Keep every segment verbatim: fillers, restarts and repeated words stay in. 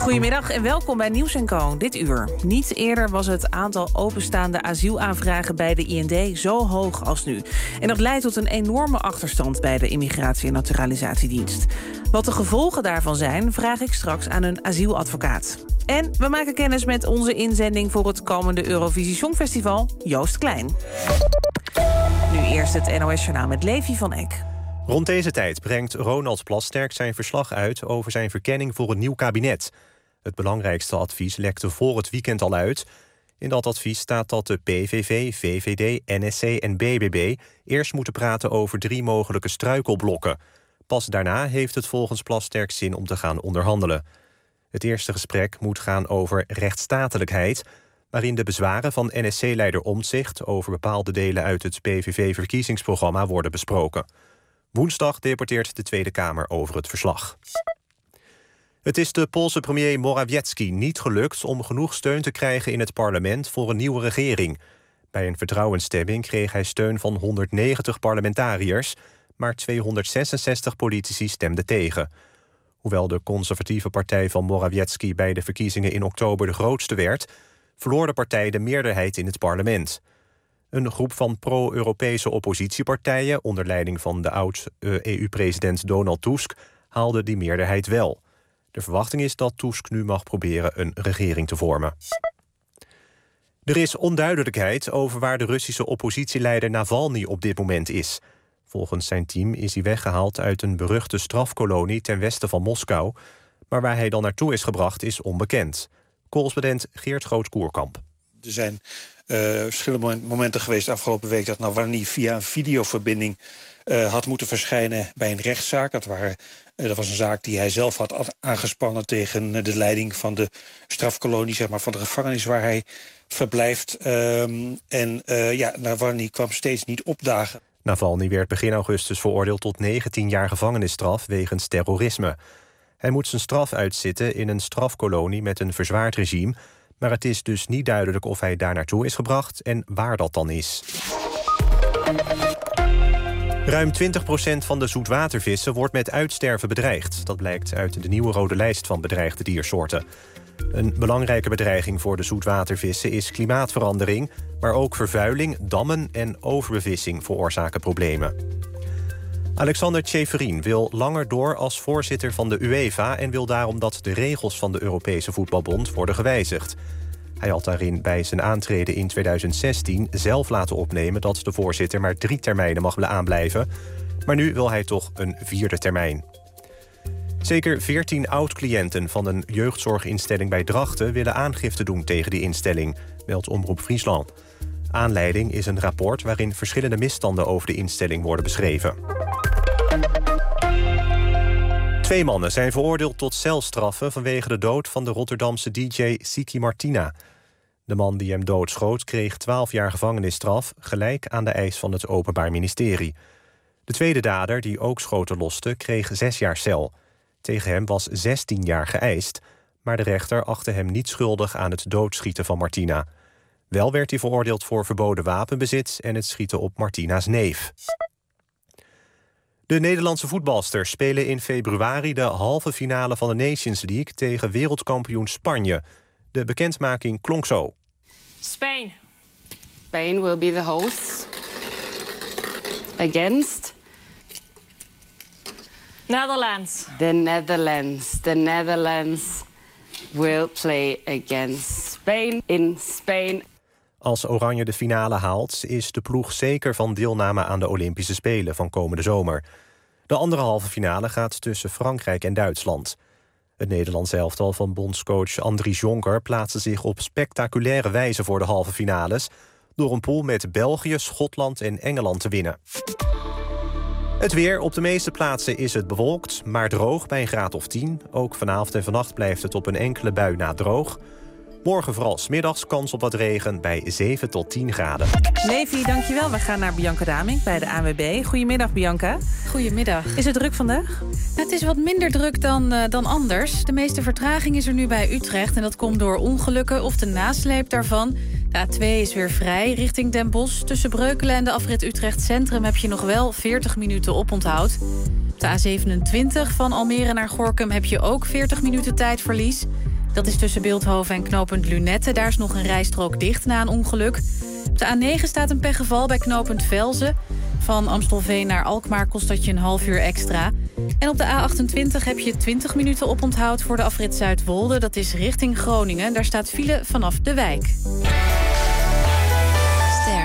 Goedemiddag en welkom bij Nieuws en Co. Dit uur. Niet eerder was het aantal openstaande asielaanvragen bij de I N D zo hoog als nu. En dat leidt tot een enorme achterstand bij de Immigratie- en Naturalisatiedienst. Wat de gevolgen daarvan zijn, vraag ik straks aan een asieladvocaat. En we maken kennis met onze inzending voor het komende Eurovisie Songfestival, Joost Klein. Nu eerst het N O S-journaal met Levi van Eck. Rond deze tijd brengt Ronald Plasterk zijn verslag uit over zijn verkenning voor een nieuw kabinet. Het belangrijkste advies lekte voor het weekend al uit. In dat advies staat dat de P V V, V V D, N S C en B B B eerst moeten praten over drie mogelijke struikelblokken. Pas daarna heeft het volgens Plasterk zin om te gaan onderhandelen. Het eerste gesprek moet gaan over rechtsstatelijkheid, waarin de bezwaren van N S C-leider Omtzigt over bepaalde delen uit het P V V-verkiezingsprogramma worden besproken. Woensdag debatteert de Tweede Kamer over het verslag. Het is de Poolse premier Morawiecki niet gelukt om genoeg steun te krijgen in het parlement voor een nieuwe regering. Bij een vertrouwensstemming kreeg hij steun van honderdnegentig parlementariërs, maar tweehonderdzesenzestig politici stemden tegen. Hoewel de conservatieve partij van Morawiecki bij de verkiezingen in oktober de grootste werd, verloor de partij de meerderheid in het parlement. Een groep van pro-Europese oppositiepartijen onder leiding van de oud-E U-president Donald Tusk haalde die meerderheid wel. De verwachting is dat Tusk nu mag proberen een regering te vormen. Er is onduidelijkheid over waar de Russische oppositieleider Navalny op dit moment is. Volgens zijn team is hij weggehaald uit een beruchte strafkolonie ten westen van Moskou, maar waar hij dan naartoe is gebracht is onbekend. Correspondent Geert Groot-Koerkamp. Er zijn uh, verschillende momenten geweest de afgelopen week dat Navalny via een videoverbinding uh, had moeten verschijnen bij een rechtszaak. Dat, waren, uh, dat was een zaak die hij zelf had aangespannen tegen de leiding van de strafkolonie, zeg maar, van de gevangenis waar hij verblijft. Um, en uh, ja, Navalny kwam steeds niet opdagen. Navalny werd begin augustus veroordeeld tot negentien jaar gevangenisstraf wegens terrorisme. Hij moet zijn straf uitzitten in een strafkolonie met een verzwaard regime, maar het is dus niet duidelijk of hij daar naartoe is gebracht en waar dat dan is. Ruim twintig procent van de zoetwatervissen wordt met uitsterven bedreigd. Dat blijkt uit de nieuwe rode lijst van bedreigde diersoorten. Een belangrijke bedreiging voor de zoetwatervissen is klimaatverandering, maar ook vervuiling, dammen en overbevissing veroorzaken problemen. Alexander Tjeferin wil langer door als voorzitter van de UEFA en wil daarom dat de regels van de Europese Voetbalbond worden gewijzigd. Hij had daarin bij zijn aantreden in tweeduizend zestien zelf laten opnemen dat de voorzitter maar drie termijnen mag aanblijven, maar nu wil hij toch een vierde termijn. Zeker veertien oud-cliënten van een jeugdzorginstelling bij Drachten willen aangifte doen tegen die instelling, meldt Omroep Friesland. Aanleiding is een rapport waarin verschillende misstanden over de instelling worden beschreven. Twee mannen zijn veroordeeld tot celstraffen vanwege de dood van de Rotterdamse D J Siki Martina. De man die hem doodschoot kreeg twaalf jaar gevangenisstraf, gelijk aan de eis van het Openbaar Ministerie. De tweede dader, die ook schoten loste, kreeg zes jaar cel. Tegen hem was zestien jaar geëist, maar de rechter achtte hem niet schuldig aan het doodschieten van Martina. Wel werd hij veroordeeld voor verboden wapenbezit en het schieten op Martina's neef. De Nederlandse voetbalsters spelen in februari de halve finale van de Nations League tegen wereldkampioen Spanje. De bekendmaking klonk zo. Spain. Spain will be the hosts against Netherlands. The Netherlands. The Netherlands will play against Spain in Spain. Als Oranje de finale haalt, is de ploeg zeker van deelname aan de Olympische Spelen van komende zomer. De andere halve finale gaat tussen Frankrijk en Duitsland. Het Nederlandse elftal van bondscoach Andries Jonker plaatste zich op spectaculaire wijze voor de halve finales door een pool met België, Schotland en Engeland te winnen. Het weer. Op de meeste plaatsen is het bewolkt, maar droog bij een graad of tien. Ook vanavond en vannacht blijft het op een enkele bui na droog. Morgen vooral 's middags kans op wat regen bij zeven tot tien graden. Levi, dankjewel. We gaan naar Bianca Damink bij de A N W B. Goedemiddag, Bianca. Goedemiddag. Is het druk vandaag? Nou, het is wat minder druk dan, uh, dan anders. De meeste vertraging is er nu bij Utrecht. En dat komt door ongelukken of de nasleep daarvan. De A twee is weer vrij richting Den Bosch. Tussen Breukelen en de afrit Utrecht Centrum heb je nog wel veertig minuten oponthoud. Op de A zevenentwintig van Almere naar Gorinchem heb je ook veertig minuten tijdverlies. Dat is tussen Bilthoven en knooppunt Lunette. Daar is nog een rijstrook dicht na een ongeluk. Op de A negen staat een pechgeval bij knooppunt Velzen. Van Amstelveen naar Alkmaar kost dat je een half uur extra. En op de A achtentwintig heb je twintig minuten oponthoud voor de afrit Zuidwolde. Dat is richting Groningen. Daar staat file vanaf de wijk. Ster.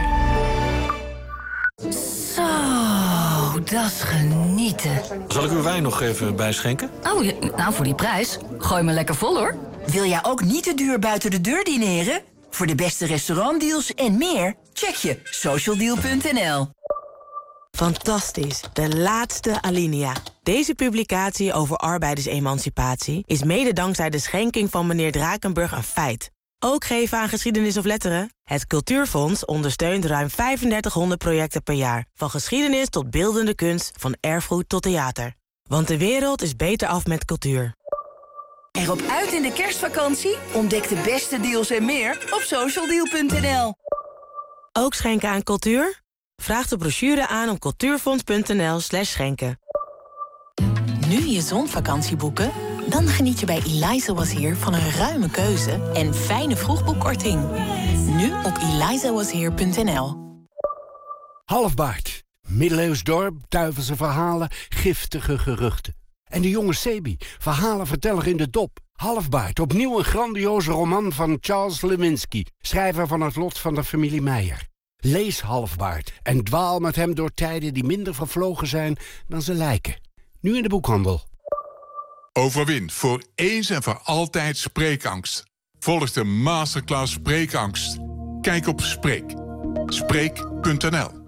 Zo, dat is genieten. Zal ik uw wijn nog even bijschenken? Oh, ja, nou voor die prijs. Gooi me lekker vol, hoor. Wil jij ook niet te duur buiten de deur dineren? Voor de beste restaurantdeals en meer, check je socialdeal punt n l. Fantastisch, de laatste alinea. Deze publicatie over arbeidersemancipatie is mede dankzij de schenking van meneer Drakenburg een feit. Ook geven aan geschiedenis of letteren? Het Cultuurfonds ondersteunt ruim vijfendertighonderd projecten per jaar. Van geschiedenis tot beeldende kunst, van erfgoed tot theater. Want de wereld is beter af met cultuur. Erop uit in de kerstvakantie? Ontdek de beste deals en meer op socialdeal punt n l. Ook schenken aan cultuur? Vraag de brochure aan op cultuurfonds punt n l slash schenken. Nu je zonvakantie boeken? Dan geniet je bij Eliza Was Here van een ruime keuze en fijne vroegboekkorting. Nu op eliza was here punt n l. Halfbaard. Middeleeuws dorp, duivelse verhalen, giftige geruchten. En de jonge Sebi, verhalenverteller in de dop. Halfbaard, opnieuw een grandioze roman van Charles Lewinsky, schrijver van Het lot van de familie Meijer. Lees Halfbaard en dwaal met hem door tijden die minder vervlogen zijn dan ze lijken. Nu in de boekhandel. Overwin voor eens en voor altijd spreekangst. Volg de masterclass Spreekangst. Kijk op Spreek. Spreek punt n l.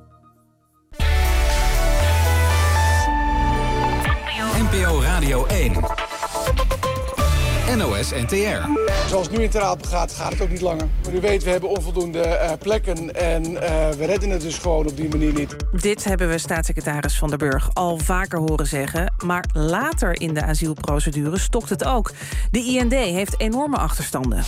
N P O Radio één. N O S N T R. Zoals het nu in Ter Apel gaat, gaat het ook niet langer. Maar u weet, we hebben onvoldoende uh, plekken en uh, we redden het dus gewoon op die manier niet. Dit hebben we staatssecretaris Van der Burg al vaker horen zeggen. Maar later in de asielprocedure stokt het ook. De I N D heeft enorme achterstanden.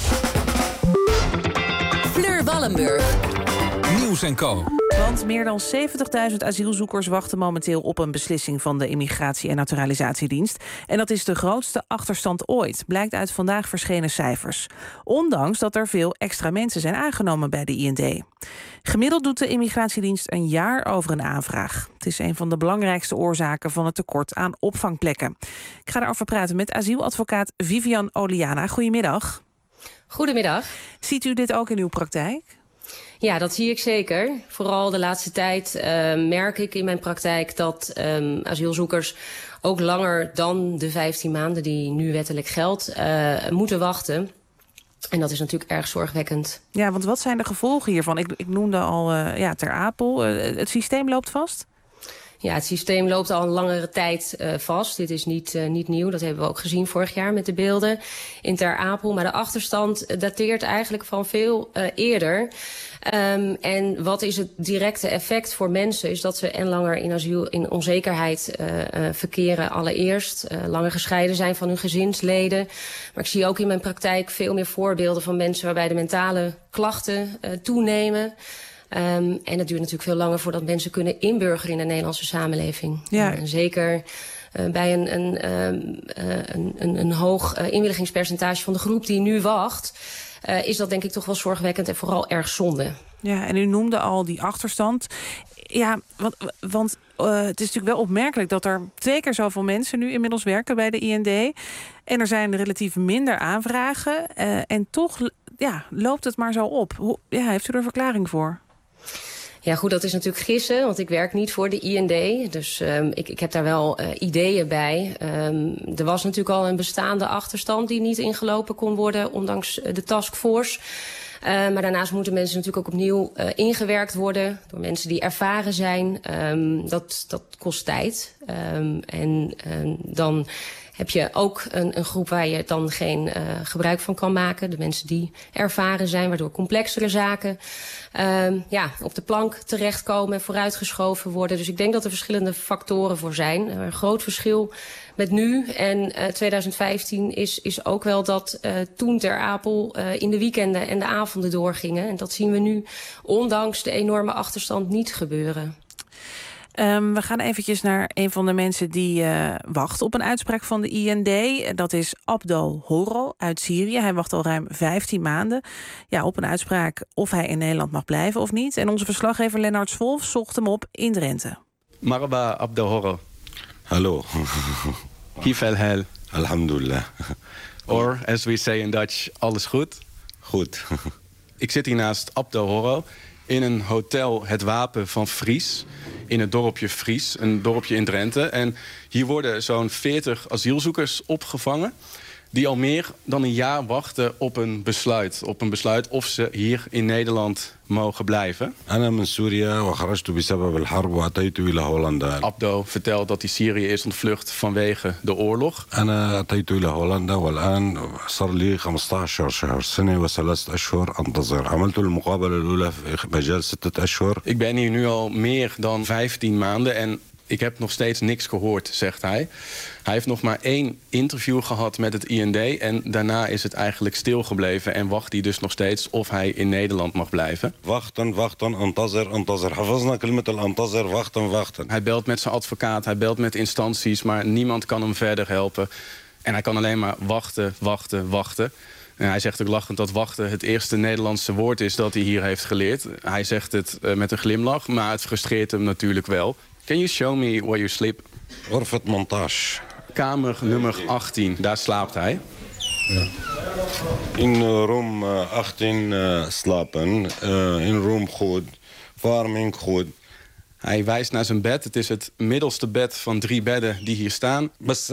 Fleur Wallenburg. Nieuws en Co. Want meer dan zeventigduizend asielzoekers wachten momenteel op een beslissing van de Immigratie- en Naturalisatiedienst. En dat is de grootste achterstand ooit, blijkt uit vandaag verschenen cijfers. Ondanks dat er veel extra mensen zijn aangenomen bij de I N D. Gemiddeld doet de Immigratiedienst een jaar over een aanvraag. Het is een van de belangrijkste oorzaken van het tekort aan opvangplekken. Ik ga daarover praten met asieladvocaat Vivian Oliana. Goedemiddag. Goedemiddag. Ziet u dit ook in uw praktijk? Ja, dat zie ik zeker. Vooral de laatste tijd uh, merk ik in mijn praktijk dat um, asielzoekers ook langer dan de vijftien maanden die nu wettelijk geldt, uh, moeten wachten. En dat is natuurlijk erg zorgwekkend. Ja, want wat zijn de gevolgen hiervan? Ik, ik noemde al uh, ja, Ter Apel. Uh, het systeem loopt vast? Ja, het systeem loopt al een langere tijd uh, vast. Dit is niet, uh, niet nieuw. Dat hebben we ook gezien vorig jaar met de beelden in Ter Apel. Maar de achterstand dateert eigenlijk van veel uh, eerder. Um, en wat is het directe effect voor mensen is dat ze en langer in asiel in onzekerheid uh, uh, verkeren allereerst. Uh, langer gescheiden zijn van hun gezinsleden. Maar ik zie ook in mijn praktijk veel meer voorbeelden van mensen waarbij de mentale klachten uh, toenemen. Um, en het duurt natuurlijk veel langer voordat mensen kunnen inburgeren in de Nederlandse samenleving. Ja. En zeker uh, bij een, een, um, uh, een, een, een hoog uh, inwilligingspercentage van de groep die nu wacht, Uh, is dat denk ik toch wel zorgwekkend en vooral erg zonde. Ja, en u noemde al die achterstand. Ja, want, want uh, het is natuurlijk wel opmerkelijk dat er twee keer zoveel mensen nu inmiddels werken bij de I N D. En er zijn relatief minder aanvragen. Uh, en toch ja, loopt het maar zo op. Hoe, ja, heeft u er een verklaring voor? Ja goed, dat is natuurlijk gissen, want ik werk niet voor de I N D. Dus um, ik, ik heb daar wel uh, ideeën bij. Um, er was natuurlijk al een bestaande achterstand die niet ingelopen kon worden, ondanks de taskforce. Uh, maar daarnaast moeten mensen natuurlijk ook opnieuw uh, ingewerkt worden door mensen die ervaren zijn. Um, dat, dat kost tijd. Um, en um, dan heb je ook een, een groep waar je dan geen uh, gebruik van kan maken. De mensen die ervaren zijn, waardoor complexere zaken um, ja, op de plank terechtkomen en vooruitgeschoven worden. Dus ik denk dat er verschillende factoren voor zijn. Een groot verschil met nu en uh, twintig vijftien is, is ook wel dat uh, toen Ter Apel uh, in de weekenden en de avonden doorgingen. En dat zien we nu ondanks de enorme achterstand niet gebeuren. Um, we gaan eventjes naar een van de mensen die uh, wacht op een uitspraak van de I N D. Dat is Abdo Horo uit Syrië. Hij wacht al ruim vijftien maanden ja, op een uitspraak of hij in Nederland mag blijven of niet. En onze verslaggever Lennart Swolf zocht hem op in Drenthe. Marhaba Abdo Horo. Hallo. Kif el hel. Alhamdulillah. Or, as we say in Dutch, alles goed? Goed. Ik zit hier naast Abdo Horo in een hotel Het Wapen van Fries, in het dorpje Fries, een dorpje in Drenthe. En hier worden zo'n veertig asielzoekers opgevangen die al meer dan een jaar wachten op een besluit. Op een besluit of ze hier in Nederland mogen blijven. Abdo vertelt dat hij Syrië is ontvlucht vanwege de oorlog. Ik ben hier nu al meer dan vijftien maanden en ik heb nog steeds niks gehoord, zegt hij. Hij heeft nog maar één interview gehad met het I N D en daarna is het eigenlijk stilgebleven en wacht hij dus nog steeds of hij in Nederland mag blijven. Wachten, wachten, antazir, antazir. Hafazna kalimat al-antazir, wachten, wachten. Hij belt met zijn advocaat, hij belt met instanties, maar niemand kan hem verder helpen. En hij kan alleen maar wachten, wachten, wachten. En hij zegt ook lachend dat wachten het eerste Nederlandse woord is dat hij hier heeft geleerd. Hij zegt het uh, met een glimlach, maar het frustreert hem natuurlijk wel. Can you show me where you sleep? Orfat montage. Kamer nummer achttien, daar slaapt hij. Ja. In room achttien uh, slapen, uh, in room goed, farming goed. Hij wijst naar zijn bed. Het is het middelste bed van drie bedden die hier staan.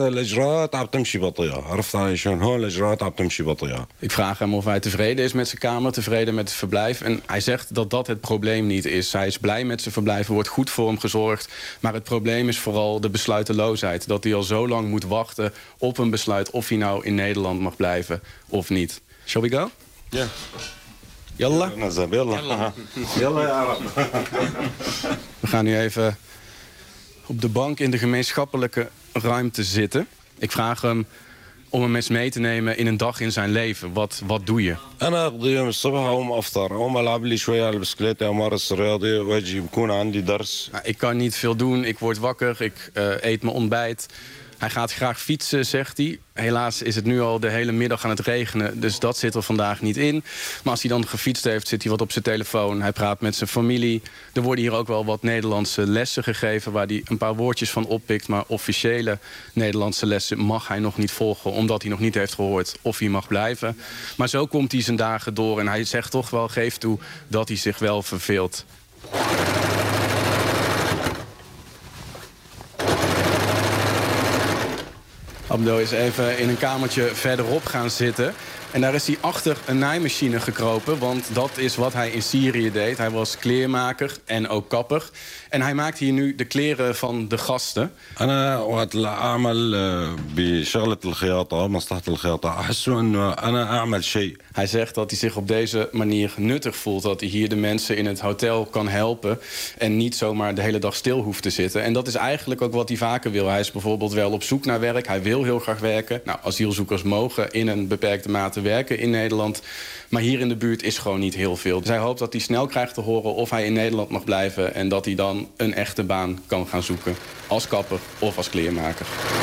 Ik vraag hem of hij tevreden is met zijn kamer, tevreden met het verblijf. En hij zegt dat dat het probleem niet is. Hij is blij met zijn verblijf, er wordt goed voor hem gezorgd. Maar het probleem is vooral de besluiteloosheid. Dat hij al zo lang moet wachten op een besluit of hij nou in Nederland mag blijven of niet. Shall we go? Ja. Yeah. Yalla? Yalla. Yalla. We gaan nu even op de bank in de gemeenschappelijke ruimte zitten. Ik vraag hem om hem eens mee te nemen in een dag in zijn leven. Wat, wat doe je? Nou, ik kan niet veel doen. Ik word wakker. Ik uh, eet mijn ontbijt. Hij gaat graag fietsen, zegt hij. Helaas is het nu al de hele middag aan het regenen, dus dat zit er vandaag niet in. Maar als hij dan gefietst heeft, zit hij wat op zijn telefoon. Hij praat met zijn familie. Er worden hier ook wel wat Nederlandse lessen gegeven waar hij een paar woordjes van oppikt. Maar officiële Nederlandse lessen mag hij nog niet volgen, omdat hij nog niet heeft gehoord of hij mag blijven. Maar zo komt hij zijn dagen door en hij zegt toch wel, geeft toe, dat hij zich wel verveelt. Abdo is even in een kamertje verderop gaan zitten. En daar is hij achter een naaimachine gekropen, want dat is wat hij in Syrië deed. Hij was kleermaker en ook kapper. En hij maakt hier nu de kleren van de gasten. Hij zegt dat hij zich op deze manier nuttig voelt. Dat hij hier de mensen in het hotel kan helpen en niet zomaar de hele dag stil hoeft te zitten. En dat is eigenlijk ook wat hij vaker wil. Hij is bijvoorbeeld wel op zoek naar werk. Hij wil heel graag werken. Nou, asielzoekers mogen in een beperkte mate werken in Nederland. Maar hier in de buurt is gewoon niet heel veel. Dus hij hoopt dat hij snel krijgt te horen of hij in Nederland mag blijven en dat hij dan een echte baan kan gaan zoeken. Als kapper of als kleermaker.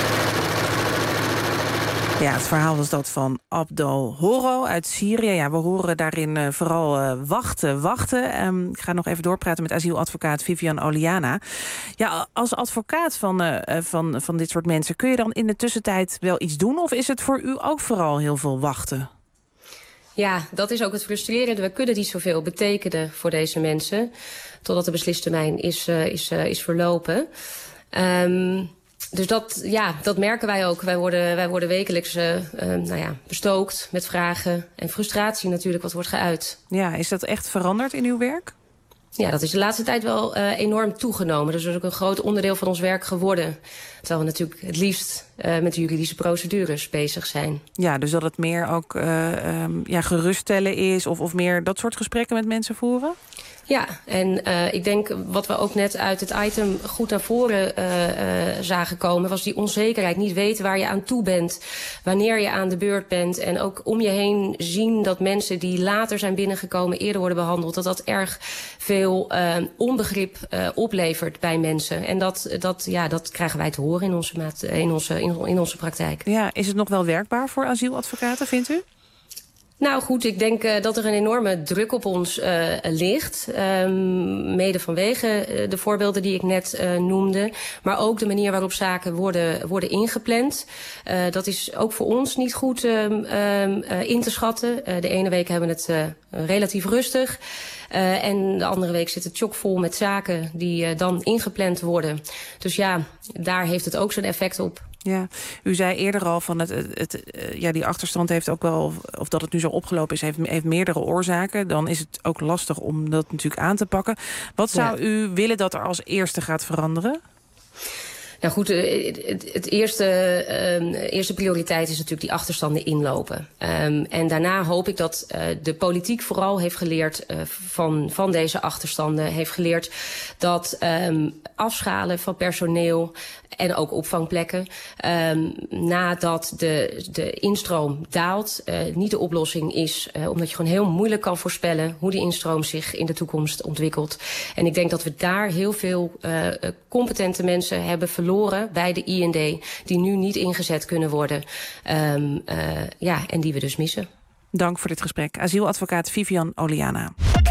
Ja, het verhaal was dat van Abdo Horo uit Syrië. Ja, we horen daarin uh, vooral uh, wachten, wachten. Um, ik ga nog even doorpraten met asieladvocaat Vivian Oliana. Ja, als advocaat van, uh, van, van dit soort mensen, kun je dan in de tussentijd wel iets doen? Of is het voor u ook vooral heel veel wachten? Ja, dat is ook het frustrerende. We kunnen niet zoveel betekenen voor deze mensen, totdat de beslistermijn is, uh, is, uh, is verlopen. Um, Dus dat, ja, dat merken wij ook. Wij worden, wij worden wekelijks uh, uh, nou ja, bestookt met vragen en frustratie natuurlijk wat wordt geuit. Ja, is dat echt veranderd in uw werk? Ja, dat is de laatste tijd wel uh, enorm toegenomen. Dat is ook een groot onderdeel van ons werk geworden. Terwijl we natuurlijk het liefst uh, met de juridische procedures bezig zijn. Ja, dus dat het meer ook uh, um, ja, geruststellen is of, of meer dat soort gesprekken met mensen voeren? Ja, en uh, ik denk wat we ook net uit het item goed naar voren uh, uh, zagen komen, was die onzekerheid. Niet weten waar je aan toe bent, wanneer je aan de beurt bent. En ook om je heen zien dat mensen die later zijn binnengekomen, eerder worden behandeld, dat dat erg veel uh, onbegrip uh, oplevert bij mensen. En dat, dat, ja, dat krijgen wij te horen in onze, maat, in onze, in, in onze praktijk. Ja, is het nog wel werkbaar voor asieladvocaten, vindt u? Nou goed, ik denk uh, dat er een enorme druk op ons uh, ligt. Um, mede vanwege uh, de voorbeelden die ik net uh, noemde. Maar ook de manier waarop zaken worden, worden ingepland. Uh, dat is ook voor ons niet goed um, um, uh, in te schatten. Uh, de ene week hebben we het uh, relatief rustig. Uh, en de andere week zit het chockvol met zaken die uh, dan ingepland worden. Dus ja, daar heeft het ook zijn effect op. Ja, u zei eerder al van het, het, het ja, die achterstand heeft ook wel, of dat het nu zo opgelopen is, heeft, heeft meerdere oorzaken. Dan is het ook lastig om dat natuurlijk aan te pakken. Wat zou ja. u willen dat er als eerste gaat veranderen? Nou goed, het, het eerste, uh, eerste prioriteit is natuurlijk die achterstanden inlopen. Um, en daarna hoop ik dat uh, de politiek vooral heeft geleerd uh, van, van deze achterstanden. Heeft geleerd dat um, afschalen van personeel en ook opvangplekken, um, nadat de, de instroom daalt, uh, niet de oplossing is. Uh, omdat je gewoon heel moeilijk kan voorspellen hoe die instroom zich in de toekomst ontwikkelt. En ik denk dat we daar heel veel uh, competente mensen hebben verloren bij de I N D, die nu niet ingezet kunnen worden. Um, uh, ja, en die we dus missen. Dank voor dit gesprek. Asieladvocaat Vivian Oliana.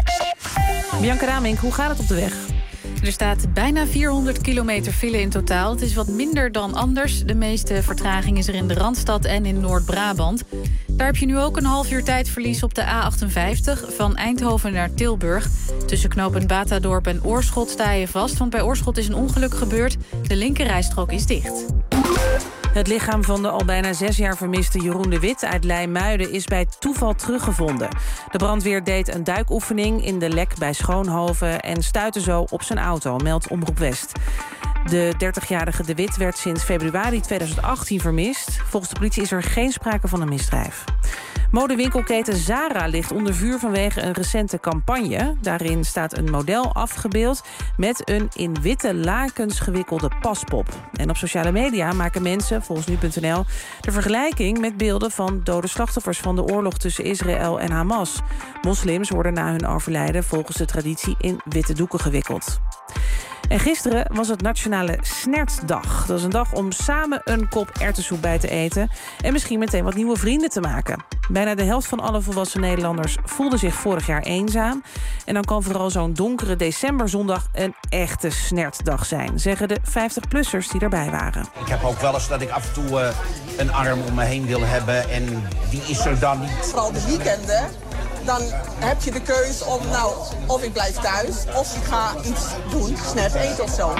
Bianca Ramink, hoe gaat het op de weg? Er staat bijna vierhonderd kilometer file in totaal. Het is wat minder dan anders. De meeste vertraging is er in de Randstad en in Noord-Brabant. Daar heb je nu ook een half uur tijdverlies op de A achtenvijftig... van Eindhoven naar Tilburg. Tussen knooppunt Batadorp en Oorschot sta je vast... want bij Oorschot is een ongeluk gebeurd. De linkerrijstrook is dicht. Het lichaam van de al bijna zes jaar vermiste Jeroen de Wit uit Leimuiden is bij toeval teruggevonden. De brandweer deed een duikoefening in de Lek bij Schoonhoven en stuitte zo op zijn auto, meldt Omroep West. De dertigjarige de Wit werd sinds februari tweeduizend achttien vermist. Volgens de politie is er geen sprake van een misdrijf. Modewinkelketen Zara ligt onder vuur vanwege een recente campagne. Daarin staat een model afgebeeld met een in witte lakens gewikkelde paspop. En op sociale media maken mensen, volgens nu punt n l, de vergelijking met beelden van dode slachtoffers van de oorlog tussen Israël en Hamas. Moslims worden na hun overlijden volgens de traditie in witte doeken gewikkeld. En gisteren was het Nationale Snertdag. Dat is een dag om samen een kop erwtensoep bij te eten en misschien meteen wat nieuwe vrienden te maken. Bijna de helft van alle volwassen Nederlanders voelde zich vorig jaar eenzaam. En dan kan vooral zo'n donkere decemberzondag een echte snertdag zijn, zeggen de vijftig-plussers die erbij waren. Ik heb ook wel eens dat ik af en toe uh, een arm om me heen wil hebben en die is er dan niet. Vooral de weekenden. Dan heb je de keus om, nou, of ik blijf thuis of ik ga iets doen, snert eten of zo.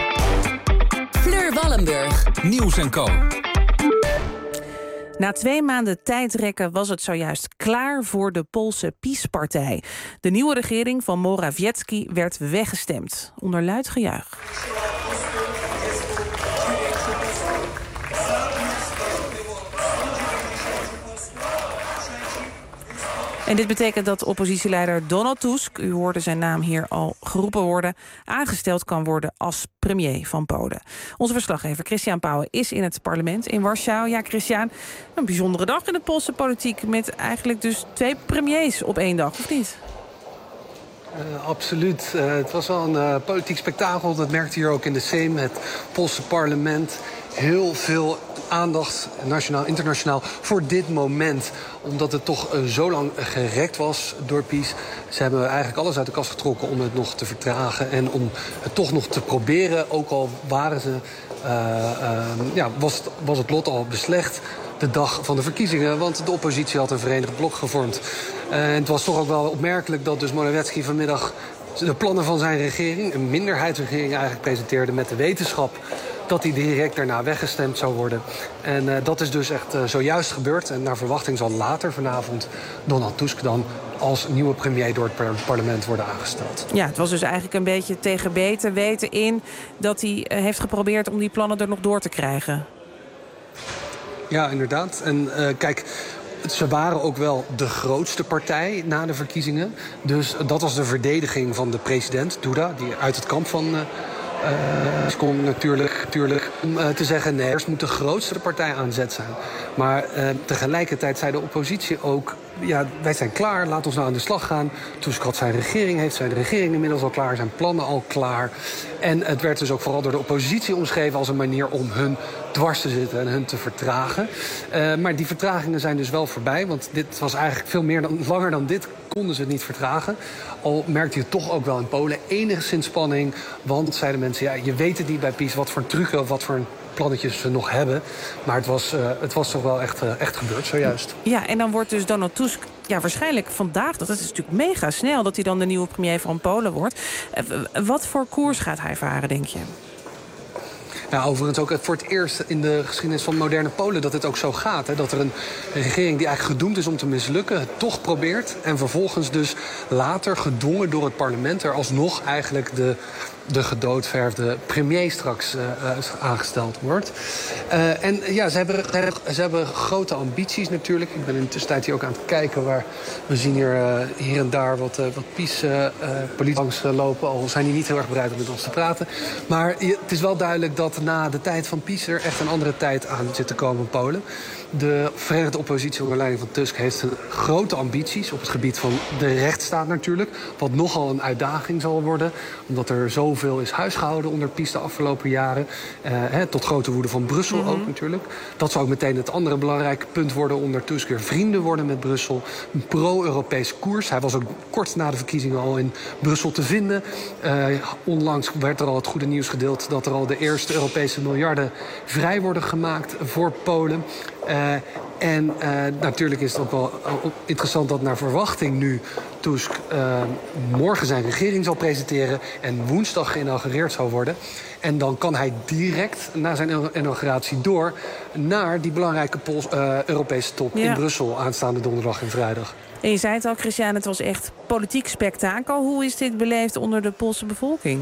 Fleur Wallenburg. Nieuws en Co. Na twee maanden tijdrekken was het zojuist klaar voor de Poolse PiS-partij. De nieuwe regering van Morawiecki werd weggestemd, onder luid gejuich. En dit betekent dat oppositieleider Donald Tusk, u hoorde zijn naam hier al geroepen worden, aangesteld kan worden als premier van Polen. Onze verslaggever Christian Pauwen is in het parlement in Warschau. Ja, Christian, een bijzondere dag in de Poolse politiek met eigenlijk dus twee premiers op één dag, of niet? Uh, absoluut. Uh, het was wel een uh, politiek spektakel. Dat merkte hier ook in de Sejm, het Poolse parlement. Heel veel aandacht, nationaal, internationaal, voor dit moment. Omdat het toch uh, zo lang gerekt was door PiS. Ze hebben eigenlijk alles uit de kast getrokken om het nog te vertragen. En om het toch nog te proberen, ook al waren ze, uh, uh, ja, was, het, was het lot al beslecht. De dag van de verkiezingen, want de oppositie had een verenigd blok gevormd. Uh, en het was toch ook wel opmerkelijk dat dus Morawiecki vanmiddag de plannen van zijn regering, een minderheidsregering eigenlijk, presenteerde met de wetenschap dat hij direct daarna weggestemd zou worden. En uh, dat is dus echt uh, zojuist gebeurd. En naar verwachting zal later vanavond Donald Tusk dan als nieuwe premier door het par- parlement worden aangesteld. Ja, het was dus eigenlijk een beetje tegen beter weten in dat hij uh, heeft geprobeerd om die plannen er nog door te krijgen. Ja, inderdaad. En uh, kijk, ze waren ook wel de grootste partij na de verkiezingen. Dus dat was de verdediging van de president, Duda, die uit het kamp van... Uh, Uh, kon natuurlijk, natuurlijk om uh, te zeggen, nee, eerst moet de grootste partij aan zet zijn. Maar uh, tegelijkertijd zei de oppositie ook, ja, wij zijn klaar, laat ons nou aan de slag gaan. Tusk had zijn regering, heeft zijn regering inmiddels al klaar, zijn plannen al klaar. En het werd dus ook vooral door de oppositie omschreven als een manier om hun dwars te zitten en hun te vertragen. Uh, maar die vertragingen zijn dus wel voorbij, want dit was eigenlijk veel meer dan, langer dan dit konden ze het niet vertragen. Al merkte je toch ook wel in Polen enigszins spanning, want zeiden mensen, ja, je weet het niet bij PiS wat voor trucken of wat voor plannetjes ze nog hebben. Maar het was, uh, het was toch wel echt, uh, echt gebeurd, zojuist. Ja, en dan wordt dus Donald Tusk, ja, waarschijnlijk vandaag, dat is natuurlijk mega snel, dat hij dan de nieuwe premier van Polen wordt. Uh, wat voor koers gaat hij varen, denk je? Ja, overigens ook voor het eerst in de geschiedenis van moderne Polen dat het ook zo gaat. Hè? Dat er een regering die eigenlijk gedoemd is om te mislukken, het toch probeert. En vervolgens dus later gedwongen door het parlement er alsnog eigenlijk de, de gedoodverfde premier straks uh, aangesteld wordt. Uh, en ja, ze hebben, ze hebben grote ambities natuurlijk. Ik ben in de tussentijd hier ook aan het kijken waar we zien hier, uh, hier en daar wat, uh, wat PiS-politici langs uh, lopen. Al zijn die niet heel erg bereid om met ons te praten. Maar je, het is wel duidelijk dat na de tijd van PiS er echt een andere tijd aan zit te komen in Polen. De Verenigde Oppositie onder leiding van Tusk heeft grote ambities op het gebied van de rechtsstaat natuurlijk. Wat nogal een uitdaging zal worden. Omdat er zoveel is huisgehouden onder PiS de afgelopen jaren. Uh, hè, tot grote woede van Brussel mm-hmm. ook natuurlijk. Dat zou ook meteen het andere belangrijke punt worden onder Tusk. Weer vrienden worden met Brussel. Een pro-Europese koers. Hij was ook kort na de verkiezingen al in Brussel te vinden. Uh, onlangs werd er al het goede nieuws gedeeld dat er al de eerste Europese miljarden vrij worden gemaakt voor Polen. Uh, en uh, natuurlijk is het ook wel uh, interessant dat naar verwachting nu Tusk uh, morgen zijn regering zal presenteren en woensdag geïnaugureerd zal worden. En dan kan hij direct na zijn inauguratie door naar die belangrijke Pools, uh, Europese top ja. in Brussel aanstaande donderdag en vrijdag. En je zei het al, Christian, het was echt politiek spektakel. Hoe is dit beleefd onder de Poolse bevolking?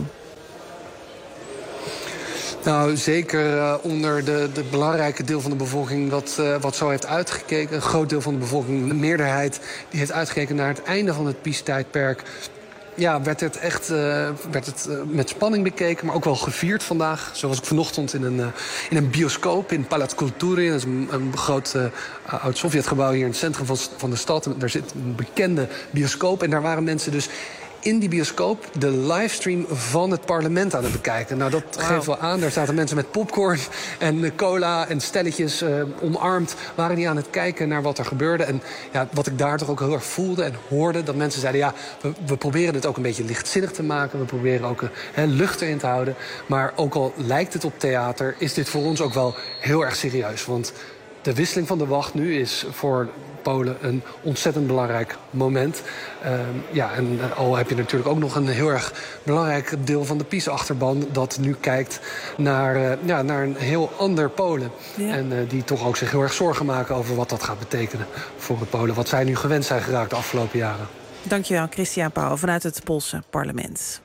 Nou, zeker uh, onder de, de belangrijke deel van de bevolking wat, uh, wat zo heeft uitgekeken. Een groot deel van de bevolking, de meerderheid, die heeft uitgekeken naar het einde van het PiS-tijdperk. Ja, werd het echt uh, werd het, uh, met spanning bekeken, maar ook wel gevierd vandaag. Zoals ik vanochtend in een, uh, in een bioscoop in Pałac Kultury. Dat is een, een groot uh, oud-Sovjetgebouw hier in het centrum van, van de stad. Daar zit een bekende bioscoop en daar waren mensen dus in die bioscoop de livestream van het parlement aan het bekijken. Nou, dat wow. geeft wel aan. Daar zaten mensen met popcorn en cola en stelletjes uh, omarmd. Waren die aan het kijken naar wat er gebeurde. En ja, wat ik daar toch ook heel erg voelde en hoorde, dat mensen zeiden, ja, we, we proberen het ook een beetje lichtzinnig te maken. We proberen ook he, lucht erin te houden. Maar ook al lijkt het op theater, is dit voor ons ook wel heel erg serieus. Want de wisseling van de wacht nu is voor Polen een ontzettend belangrijk moment. Uh, ja, en al heb je natuurlijk ook nog een heel erg belangrijk deel van de PiS-achterban dat nu kijkt naar, uh, ja, naar een heel ander Polen. Ja. En uh, die toch ook zich heel erg zorgen maken over wat dat gaat betekenen voor het Polen. Wat zij nu gewend zijn geraakt de afgelopen jaren. Dankjewel, Christian Pauw vanuit het Poolse parlement.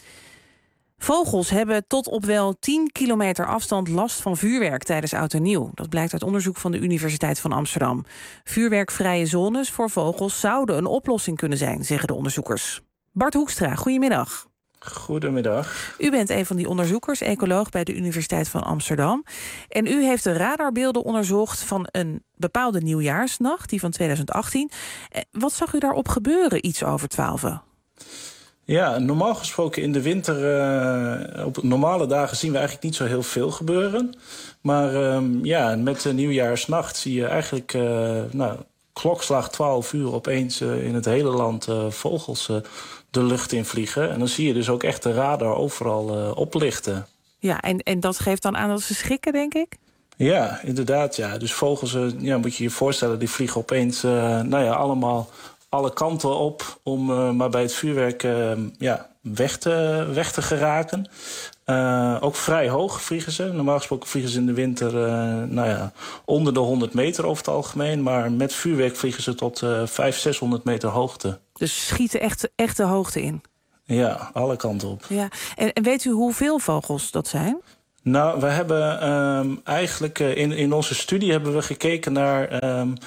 Vogels hebben tot op wel tien kilometer afstand last van vuurwerk tijdens Oud en Nieuw. Dat blijkt uit onderzoek van de Universiteit van Amsterdam. Vuurwerkvrije zones voor vogels zouden een oplossing kunnen zijn, zeggen de onderzoekers. Bart Hoekstra, goedemiddag. Goedemiddag. U bent een van die onderzoekers, ecoloog bij de Universiteit van Amsterdam. En u heeft de radarbeelden onderzocht van een bepaalde nieuwjaarsnacht, die van tweeduizend achttien. Wat zag u daarop gebeuren, iets over twaalfen? Ja, normaal gesproken in de winter, uh, op normale dagen zien we eigenlijk niet zo heel veel gebeuren. Maar um, ja, met de nieuwjaarsnacht zie je eigenlijk uh, nou, klokslag twaalf uur opeens uh, in het hele land uh, vogels uh, de lucht in vliegen. En dan zie je dus ook echt de radar overal uh, oplichten. Ja, en, en dat geeft dan aan dat ze schrikken, denk ik? Ja, inderdaad. Ja. Dus vogels, uh, ja, moet je je voorstellen, die vliegen opeens uh, nou ja, allemaal alle kanten op om uh, maar bij het vuurwerk uh, ja, weg, te, weg te geraken. Uh, ook vrij hoog vliegen ze. Normaal gesproken vliegen ze in de winter uh, nou ja, onder de honderd meter over het algemeen. Maar met vuurwerk vliegen ze tot uh, vijfhonderd, zeshonderd meter hoogte. Dus schieten echt, echt de hoogte in? Ja, alle kanten op. Ja. En, en weet u hoeveel vogels dat zijn? Nou, we hebben um, eigenlijk uh, in, in onze studie hebben we gekeken naar Um,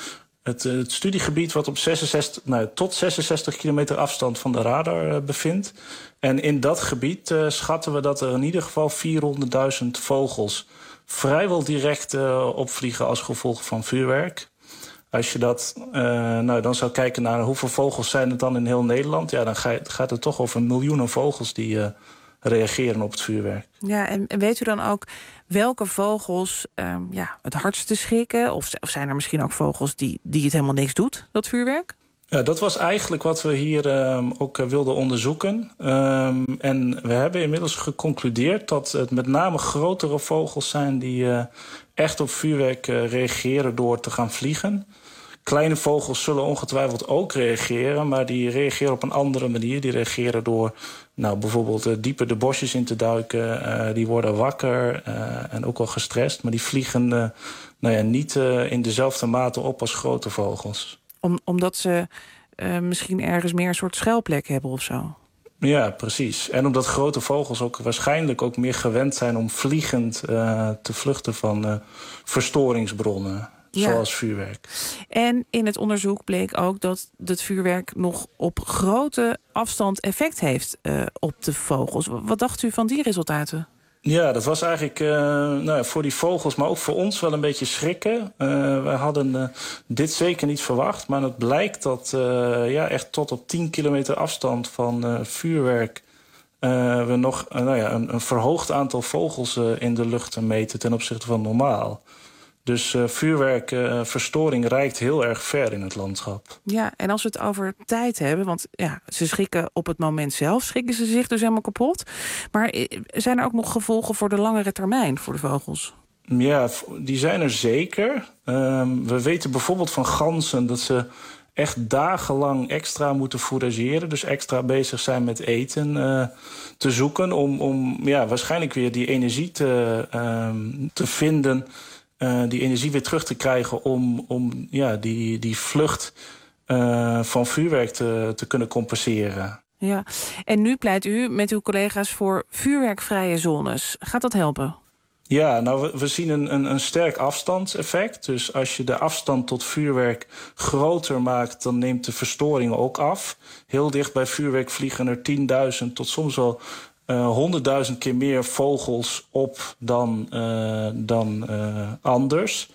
het, het studiegebied wat op zesenzestig, nou, tot zesenzestig kilometer afstand van de radar uh, bevindt. En in dat gebied uh, schatten we dat er in ieder geval vierhonderdduizend vogels vrijwel direct uh, opvliegen als gevolg van vuurwerk. Als je dat uh, nou, dan zou kijken naar hoeveel vogels zijn er dan in heel Nederland, ja, dan ga je, gaat het toch over miljoenen vogels die uh, reageren op het vuurwerk. Ja, en, en weet u dan ook welke vogels um, ja, het hardste schrikken? Of, of zijn er misschien ook vogels die, die het helemaal niks doet, dat vuurwerk? Ja, dat was eigenlijk wat we hier um, ook uh, wilden onderzoeken. Um, en we hebben inmiddels geconcludeerd dat het met name grotere vogels zijn die uh, echt op vuurwerk uh, reageren door te gaan vliegen. Kleine vogels zullen ongetwijfeld ook reageren, maar die reageren op een andere manier. Die reageren door nou, bijvoorbeeld uh, dieper de bosjes in te duiken. Uh, die worden wakker uh, en ook wel gestrest. Maar die vliegen uh, nou ja, niet uh, in dezelfde mate op als grote vogels. Om, omdat ze uh, misschien ergens meer een soort schuilplek hebben of zo? Ja, precies. En omdat grote vogels ook waarschijnlijk ook meer gewend zijn om vliegend uh, te vluchten van uh, verstoringsbronnen. Ja. Zoals vuurwerk. En in het onderzoek bleek ook dat het vuurwerk nog op grote afstand effect heeft uh, op de vogels. Wat dacht u van die resultaten? Ja, dat was eigenlijk uh, nou ja, voor die vogels, maar ook voor ons wel een beetje schrikken. Uh, wij hadden uh, dit zeker niet verwacht, maar het blijkt dat uh, ja, echt tot op tien kilometer afstand van uh, vuurwerk uh, we nog uh, nou ja, een, een verhoogd aantal vogels uh, in de lucht meten ten opzichte van normaal. Dus uh, vuurwerkverstoring uh, reikt heel erg ver in het landschap. Ja, en als we het over tijd hebben, want ja, ze schrikken op het moment zelf, schrikken ze zich dus helemaal kapot. Maar zijn er ook nog gevolgen voor de langere termijn voor de vogels? Ja, die zijn er zeker. Um, we weten bijvoorbeeld van ganzen dat ze echt dagenlang extra moeten fourageren. Dus extra bezig zijn met eten uh, te zoeken om, om ja, waarschijnlijk weer die energie te, um, te vinden. Uh, die energie weer terug te krijgen om, om ja, die, die vlucht uh, van vuurwerk te, te kunnen compenseren. Ja, en nu pleit u met uw collega's voor vuurwerkvrije zones. Gaat dat helpen? Ja, nou, we, we zien een, een, een sterk afstandseffect. Dus als je de afstand tot vuurwerk groter maakt, dan neemt de verstoring ook af. Heel dicht bij vuurwerk vliegen er tienduizend tot soms wel honderdduizend uh, keer meer vogels op dan, uh, dan uh, anders.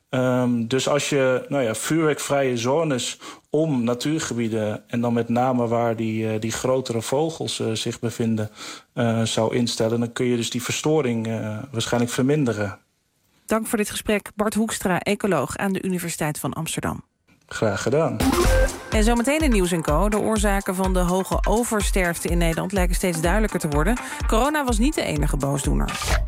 Um, dus als je nou ja, vuurwerkvrije zones om natuurgebieden, en dan met name waar die, uh, die grotere vogels uh, zich bevinden, uh, zou instellen, dan kun je dus die verstoring uh, waarschijnlijk verminderen. Dank voor dit gesprek. Bart Hoekstra, ecoloog aan de Universiteit van Amsterdam. Graag gedaan. En zometeen in Nieuws en Co. De oorzaken van de hoge oversterfte in Nederland lijken steeds duidelijker te worden. Corona was niet de enige boosdoener.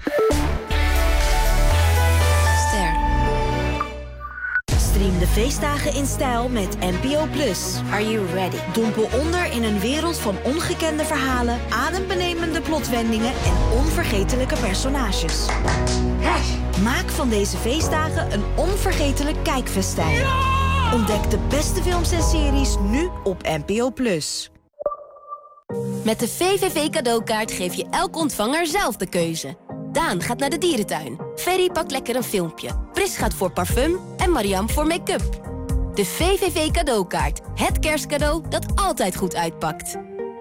Ster. Stream de feestdagen in stijl met N P O Plus. Are you ready? Dompel onder in een wereld van ongekende verhalen, adembenemende plotwendingen en onvergetelijke personages. Maak van deze feestdagen een onvergetelijk kijkfestijn. Ja! Ontdek de beste films en series nu op N P O Plus. Met de V V V cadeaukaart geef je elk ontvanger zelf de keuze. Daan gaat naar de dierentuin. Ferry pakt lekker een filmpje. Pris gaat voor parfum en Mariam voor make-up. De V V V cadeaukaart. Het kerstcadeau dat altijd goed uitpakt.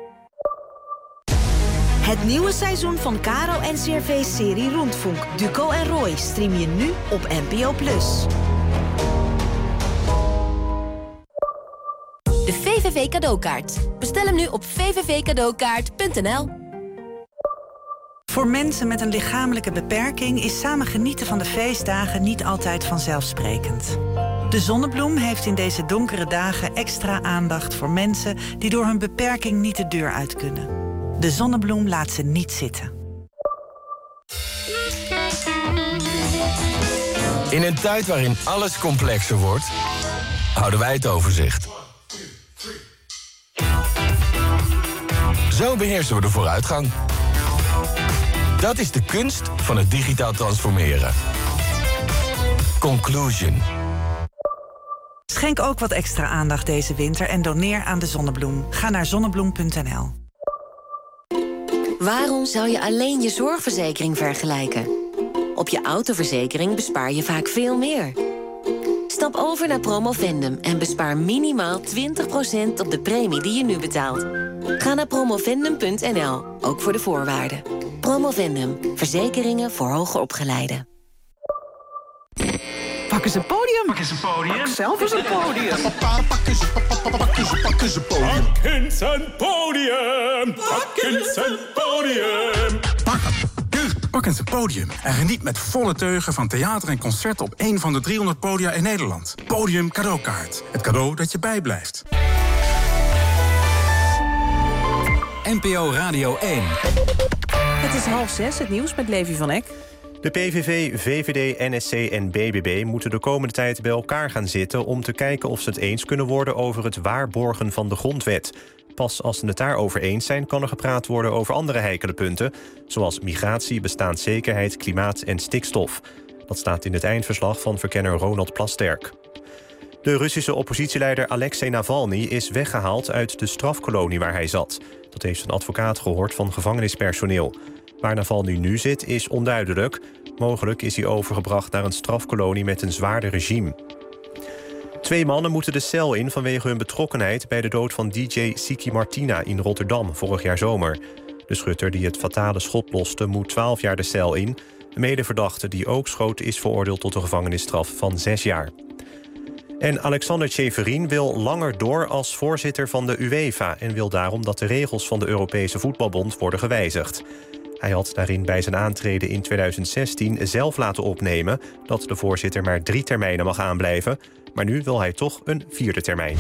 Het nieuwe seizoen van Caro N C R V-serie Rondvonk, Duco en Roy stream je nu op N P O Plus. De V V V cadeaukaart. Bestel hem nu op v v v cadeaukaart punt n l. Voor mensen met een lichamelijke beperking is samen genieten van de feestdagen niet altijd vanzelfsprekend. De Zonnebloem heeft in deze donkere dagen extra aandacht voor mensen die door hun beperking niet de deur uit kunnen. De Zonnebloem laat ze niet zitten. In een tijd waarin alles complexer wordt, houden wij het overzicht. Zo beheersen we de vooruitgang. Dat is de kunst van het digitaal transformeren. Conclusion. Schenk ook wat extra aandacht deze winter en doneer aan de Zonnebloem. Ga naar zonnebloem punt n l. Waarom zou je alleen je zorgverzekering vergelijken? Op je autoverzekering bespaar je vaak veel meer. Stel Stap over naar Promovendum en bespaar minimaal twintig procent op de premie die je nu betaalt. Ga naar promovendum punt n l, ook voor de voorwaarden. Promovendum, verzekeringen voor hoger opgeleiden. Pakken ze een podium. Pakken ze een podium. Pak zelf eens een podium. Pakken ze, pakken ze, pakken ze podium. Pakken ze een podium. Pakken ze een podium. Pak eens een podium en geniet met volle teugen van theater en concerten op een van de driehonderd podia in Nederland. Podium cadeaukaart. Het cadeau dat je bijblijft. N P O Radio één. Het is half zes, het nieuws met Levi van Eck. De P V V, V V D, N S C en B B B moeten de komende tijd bij elkaar gaan zitten om te kijken of ze het eens kunnen worden over het waarborgen van de grondwet. Pas als ze het daarover eens zijn, kan er gepraat worden over andere heikele punten, zoals migratie, bestaanszekerheid, klimaat en stikstof. Dat staat in het eindverslag van verkenner Ronald Plasterk. De Russische oppositieleider Alexei Navalny is weggehaald uit de strafkolonie waar hij zat. Dat heeft zijn advocaat gehoord van gevangenispersoneel. Waar Navalny nu zit is onduidelijk. Mogelijk is hij overgebracht naar een strafkolonie met een zwaarder regime. Twee mannen moeten de cel in vanwege hun betrokkenheid bij de dood van D J Siki Martina in Rotterdam vorig jaar zomer. De schutter die het fatale schot loste moet twaalf jaar de cel in. De medeverdachte die ook schoot is veroordeeld tot een gevangenisstraf van zes jaar. En Alexander Tjeferin wil langer door als voorzitter van de UEFA en wil daarom dat de regels van de Europese Voetbalbond worden gewijzigd. Hij had daarin bij zijn aantreden in tweeduizend zestien zelf laten opnemen dat de voorzitter maar drie termijnen mag aanblijven. Maar nu wil hij toch een vierde termijn.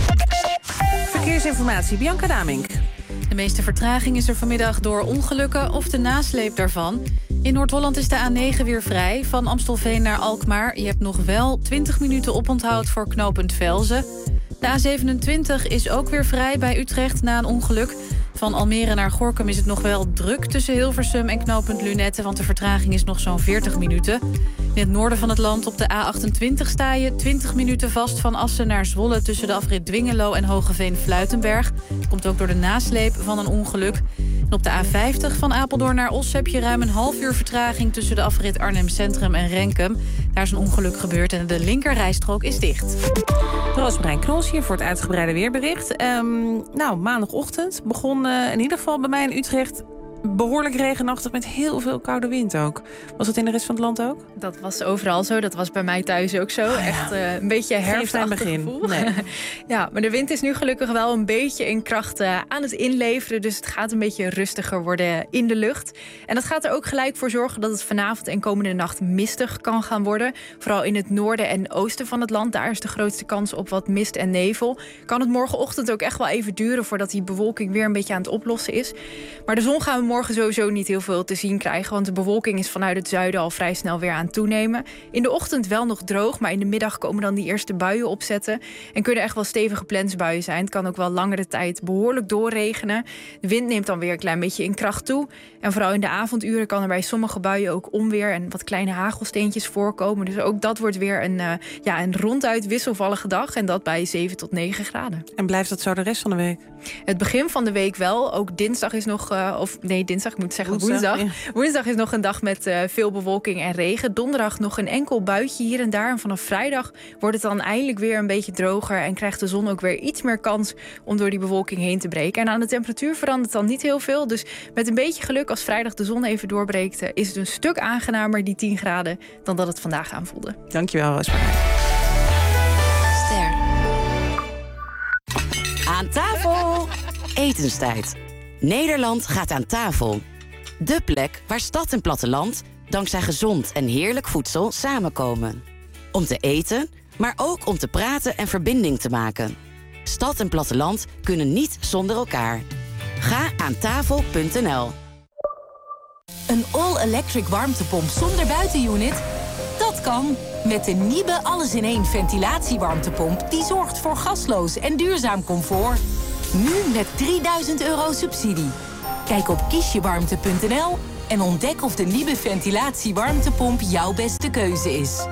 Verkeersinformatie, Bianca Damink. De meeste vertraging is er vanmiddag door ongelukken of de nasleep daarvan. In Noord-Holland is de A negen weer vrij, van Amstelveen naar Alkmaar. Je hebt nog wel twintig minuten oponthoud voor knooppunt Velzen. De A zevenentwintig is ook weer vrij bij Utrecht na een ongeluk. Van Almere naar Gorinchem is het nog wel druk tussen Hilversum en knooppunt Lunette, want de vertraging is nog zo'n veertig minuten. In het noorden van het land op de A achtentwintig sta je twintig minuten vast van Assen naar Zwolle tussen de afrit Dwingelo en Hogeveen-Fluitenberg. Komt ook door de nasleep van een ongeluk. En op de A vijftig van Apeldoorn naar Os heb je ruim een half uur vertraging tussen de afrit Arnhem Centrum en Renkum. Daar is een ongeluk gebeurd en de linkerrijstrook is dicht. Roosmarijn Knols hier voor het uitgebreide weerbericht. Um, nou, maandagochtend begon uh, in ieder geval bij mij in Utrecht behoorlijk regenachtig met heel veel koude wind ook. Was dat in de rest van het land ook? Dat was overal zo. Dat was bij mij thuis ook zo. Oh, ja. Echt uh, een beetje herfstachtig gevoel. Nee. Ja, maar de wind is nu gelukkig wel een beetje in kracht uh, aan het inleveren. Dus het gaat een beetje rustiger worden in de lucht. En dat gaat er ook gelijk voor zorgen dat het vanavond en komende nacht mistig kan gaan worden. Vooral in het noorden en oosten van het land. Daar is de grootste kans op wat mist en nevel. Kan het morgenochtend ook echt wel even duren voordat die bewolking weer een beetje aan het oplossen is. Maar de zon gaan we morgen sowieso niet heel veel te zien krijgen, want de bewolking is vanuit het zuiden al vrij snel weer aan het toenemen. In de ochtend wel nog droog, maar in de middag komen dan die eerste buien opzetten en kunnen echt wel stevige plensbuien zijn. Het kan ook wel langere tijd behoorlijk doorregenen. De wind neemt dan weer een klein beetje in kracht toe. En vooral in de avonduren kan er bij sommige buien ook onweer en wat kleine hagelsteentjes voorkomen. Dus ook dat wordt weer een, uh, ja, een ronduit wisselvallige dag en dat bij zeven tot negen graden. En blijft dat zo de rest van de week? Het begin van de week wel. Ook dinsdag is nog, uh, of nee, dinsdag, ik moet zeggen woensdag. Woensdag, ja. woensdag is nog een dag met uh, veel bewolking en regen. Donderdag nog een enkel buitje hier en daar. En vanaf vrijdag wordt het dan eindelijk weer een beetje droger en krijgt de zon ook weer iets meer kans om door die bewolking heen te breken. En aan de temperatuur verandert dan niet heel veel. Dus met een beetje geluk, als vrijdag de zon even doorbreekt, uh, is het een stuk aangenamer, die tien graden, dan dat het vandaag aanvoelde. Dankjewel, Roosmarijn. Ster. Aan tafel! Etenstijd. Nederland gaat aan tafel. De plek waar stad en platteland dankzij gezond en heerlijk voedsel samenkomen. Om te eten, maar ook om te praten en verbinding te maken. Stad en platteland kunnen niet zonder elkaar. Ga aan tafel punt n l. Een all-electric warmtepomp zonder buitenunit? Dat kan. Met de Niebe alles-in-één ventilatiewarmtepomp die zorgt voor gasloos en duurzaam comfort. Nu met drieduizend euro subsidie. Kijk op kiesjewarmte punt n l en ontdek of de Niebe ventilatiewarmtepomp jouw beste keuze is.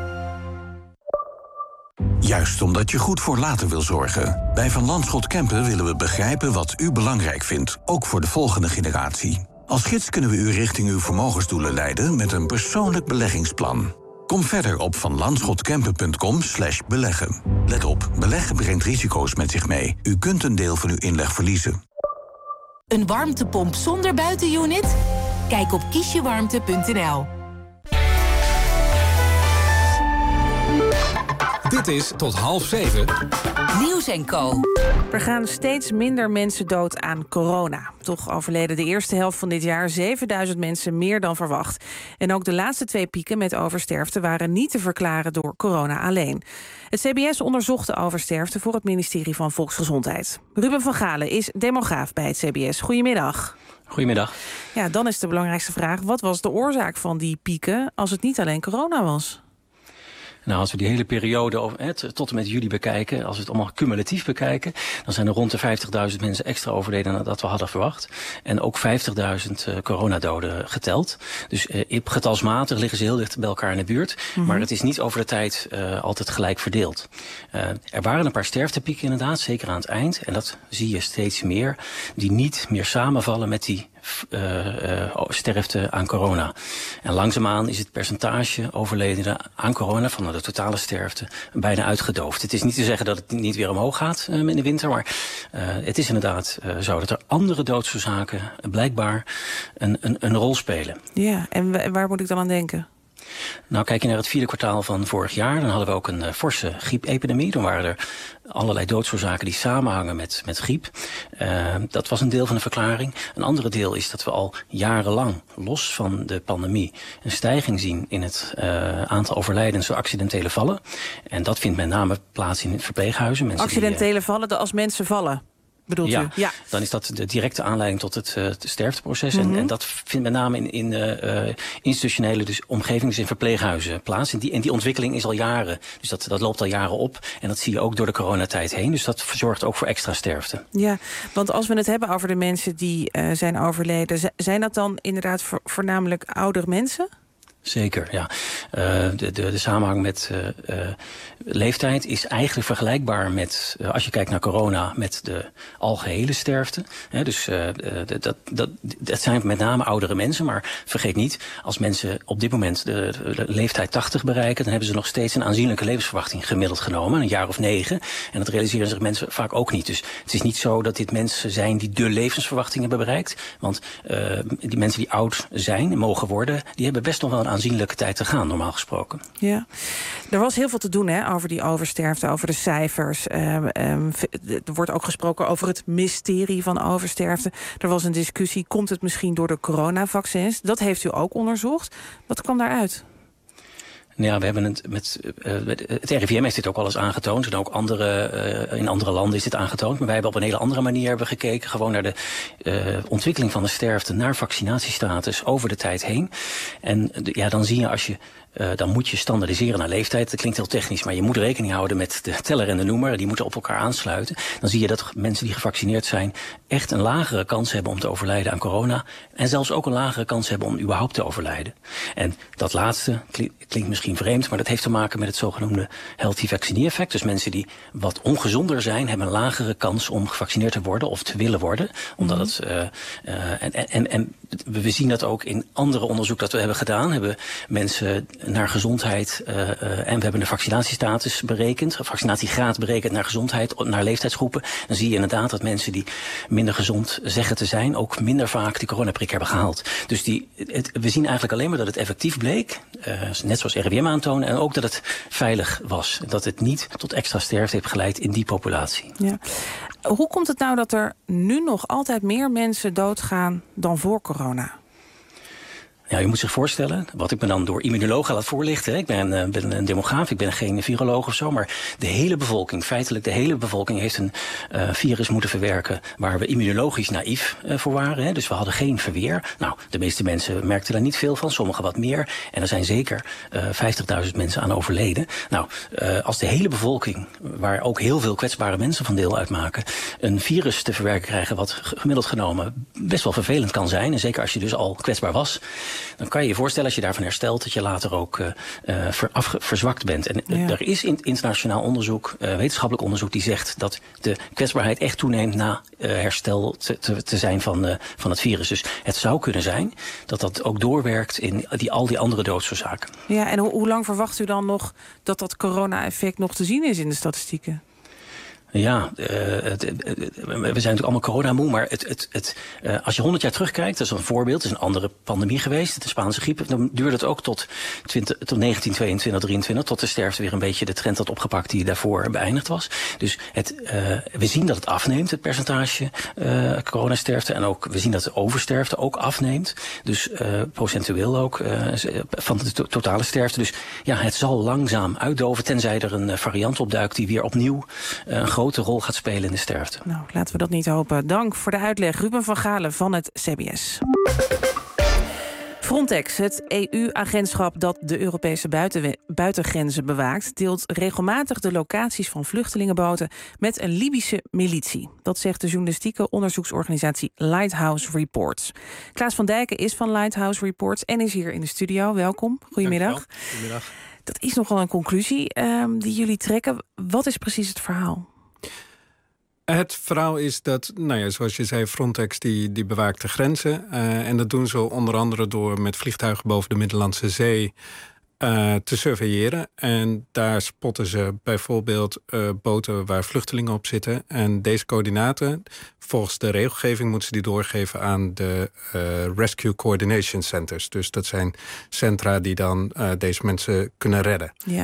Juist omdat je goed voor later wil zorgen. Bij Van Landschot Kempen willen we begrijpen wat u belangrijk vindt, ook voor de volgende generatie. Als gids kunnen we u richting uw vermogensdoelen leiden met een persoonlijk beleggingsplan. Kom verder op vanlandschotskempen.com slash beleggen. Let op, beleggen brengt risico's met zich mee. U kunt een deel van uw inleg verliezen. Een warmtepomp zonder buitenunit? Kijk op kiesjewarmte punt n l. Dit is tot half zeven. Nieuws en Co. Er gaan steeds minder mensen dood aan corona. Toch overleden de eerste helft van dit jaar zevenduizend mensen meer dan verwacht. En ook de laatste twee pieken met oversterfte waren niet te verklaren door corona alleen. Het C B S onderzocht de oversterfte voor het ministerie van Volksgezondheid. Ruben van Galen is demograaf bij het C B S. Goedemiddag. Goedemiddag. Ja, dan is de belangrijkste vraag: wat was de oorzaak van die pieken als het niet alleen corona was? Nou, als we die hele periode tot en met juli bekijken, als we het allemaal cumulatief bekijken, dan zijn er rond de vijftigduizend mensen extra overleden dan dat we hadden verwacht. En ook vijftigduizend uh, coronadoden geteld. Dus uh, getalsmatig liggen ze heel dicht bij elkaar in de buurt. Mm-hmm. Maar het is niet over de tijd uh, altijd gelijk verdeeld. Uh, er waren een paar sterftepieken inderdaad, zeker aan het eind. En dat zie je steeds meer, die niet meer samenvallen met die Uh, uh, sterfte aan corona. En langzaamaan is het percentage overledenen aan corona van de totale sterfte bijna uitgedoofd. Het is niet te zeggen dat het niet weer omhoog gaat uh, in de winter, maar uh, het is inderdaad uh, zo dat er andere doodsoorzaken uh, blijkbaar een, een, een rol spelen. Ja, en waar moet ik dan aan denken? Nou, kijk je naar het vierde kwartaal van vorig jaar, dan hadden we ook een uh, forse griepepidemie. Dan waren er allerlei doodsoorzaken die samenhangen met, met griep. Uh, dat was een deel van de verklaring. Een andere deel is dat we al jarenlang, los van de pandemie, een stijging zien in het uh, aantal overlijdens door accidentele vallen. En dat vindt met name plaats in verpleeghuizen. Mensen accidentele die, uh, vallen, als mensen vallen? Bedoelt ja, u? Ja, dan is dat de directe aanleiding tot het, uh, het sterfteproces. Mm-hmm. En, en dat vindt met name in, in uh, institutionele dus omgevingen, dus in verpleeghuizen plaats. En die, en die ontwikkeling is al jaren. Dus dat, dat loopt al jaren op. En dat zie je ook door de coronatijd heen. Dus dat zorgt ook voor extra sterfte. Ja, want als we het hebben over de mensen die uh, zijn overleden, z- zijn dat dan inderdaad vo- voornamelijk oudere mensen? Zeker, ja. Uh, de, de, de samenhang met uh, uh, leeftijd is eigenlijk vergelijkbaar met, uh, als je kijkt naar corona, met de algehele sterfte. He, dus uh, dat, dat, dat, dat zijn met name oudere mensen, maar vergeet niet, als mensen op dit moment de, de leeftijd tachtig bereiken, dan hebben ze nog steeds een aanzienlijke levensverwachting gemiddeld genomen, een jaar of negen. En dat realiseren zich mensen vaak ook niet. Dus het is niet zo dat dit mensen zijn die de levensverwachting hebben bereikt. Want uh, die mensen die oud zijn en mogen worden, die hebben best nog wel een aanzienlijke tijd te gaan, normaal gesproken. Ja, er was heel veel te doen hè, over die oversterfte, over de cijfers. Uh, um, er wordt ook gesproken over het mysterie van oversterfte. Er was een discussie, komt het misschien door de coronavaccins? Dat heeft u ook onderzocht. Wat kwam daaruit? Ja, we hebben het met uh, het R I V M heeft dit ook al eens aangetoond en ook andere uh, in andere landen is dit aangetoond, maar wij hebben op een hele andere manier hebben gekeken, gewoon naar de uh, ontwikkeling van de sterfte naar vaccinatiestatus over de tijd heen. En uh, ja, dan zie je als je Uh, dan moet je standaardiseren naar leeftijd. Dat klinkt heel technisch, maar je moet rekening houden met de teller en de noemer. Die moeten op elkaar aansluiten. Dan zie je dat mensen die gevaccineerd zijn echt een lagere kans hebben om te overlijden aan corona. En zelfs ook een lagere kans hebben om überhaupt te overlijden. En dat laatste klinkt misschien vreemd, maar dat heeft te maken met het zogenoemde healthy vaccine effect. Dus mensen die wat ongezonder zijn, hebben een lagere kans om gevaccineerd te worden of te willen worden. Omdat mm-hmm. het, uh, uh, en, en, en we zien dat ook in andere onderzoek dat we hebben gedaan. Hebben mensen naar gezondheid, uh, uh, en we hebben de vaccinatiestatus berekend, vaccinatiegraad berekend naar gezondheid, naar leeftijdsgroepen. Dan zie je inderdaad dat mensen die minder gezond zeggen te zijn, ook minder vaak die coronaprik hebben gehaald. Dus die, het, we zien eigenlijk alleen maar dat het effectief bleek, uh, net zoals R I V M aantonen, en ook dat het veilig was. Dat het niet tot extra sterfte heeft geleid in die populatie. Ja. Hoe komt het nou dat er nu nog altijd meer mensen doodgaan dan voor corona? Ja, je moet zich voorstellen, wat ik me dan door immunologen laat voorlichten. Ik ben, uh, ben een demograaf, ik ben geen viroloog of zo. Maar de hele bevolking, feitelijk de hele bevolking heeft een uh, virus moeten verwerken waar we immunologisch naïef uh, voor waren. Hè. Dus we hadden geen verweer. Nou, de meeste mensen merkten daar niet veel van, sommigen wat meer. En er zijn zeker uh, vijftigduizend mensen aan overleden. Nou, uh, als de hele bevolking, waar ook heel veel kwetsbare mensen van deel uitmaken, een virus te verwerken krijgen wat gemiddeld genomen best wel vervelend kan zijn. En zeker als je dus al kwetsbaar was. dan kan je je voorstellen als je daarvan herstelt dat je later ook uh, uh, ver, afge, verzwakt bent. En ja. er is in, internationaal onderzoek, uh, wetenschappelijk onderzoek, die zegt dat de kwetsbaarheid echt toeneemt na uh, herstel te, te, te zijn van, uh, van het virus. Dus het zou kunnen zijn dat dat ook doorwerkt in die, al die andere doodsoorzaken. Ja, en ho- hoe lang verwacht u dan nog dat dat corona-effect nog te zien is in de statistieken? Ja, uh, het, het, het, we zijn natuurlijk allemaal coronamoe, maar het, het, het, uh, als je honderd jaar terugkijkt, dat is een voorbeeld, het is een andere pandemie geweest, de Spaanse griep, dan duurde het ook tot, twintig, tot negentien tweeëntwintig, drieëntwintig, tot de sterfte weer een beetje de trend had opgepakt die daarvoor beëindigd was. Dus het, uh, we zien dat het afneemt, het percentage uh, coronasterfte, en ook we zien dat de oversterfte ook afneemt, dus uh, procentueel ook uh, van de to- totale sterfte. Dus ja, het zal langzaam uitdoven, tenzij er een variant opduikt die weer opnieuw uh, een grote rol gaat spelen in de sterfte. Nou, laten we dat niet hopen. Dank voor de uitleg, Ruben van Galen van het C B S. Frontex, het E U-agentschap dat de Europese buiten, buitengrenzen bewaakt, deelt regelmatig de locaties van vluchtelingenboten met een Libische militie. Dat zegt de journalistieke onderzoeksorganisatie Lighthouse Reports. Klaas van Dijken is van Lighthouse Reports en is hier in de studio. Welkom. Goedemiddag. Goedemiddag. Dat is nogal een conclusie um, die jullie trekken. Wat is precies het verhaal? Het verhaal is dat, nou ja, zoals je zei, Frontex die, die bewaakt de grenzen. Uh, en dat doen ze onder andere door met vliegtuigen boven de Middellandse Zee uh, te surveilleren. En daar spotten ze bijvoorbeeld uh, boten waar vluchtelingen op zitten. En deze coördinaten, volgens de regelgeving, moeten ze die doorgeven aan de uh, Rescue Coordination Centers. Dus dat zijn centra die dan uh, deze mensen kunnen redden. Ja.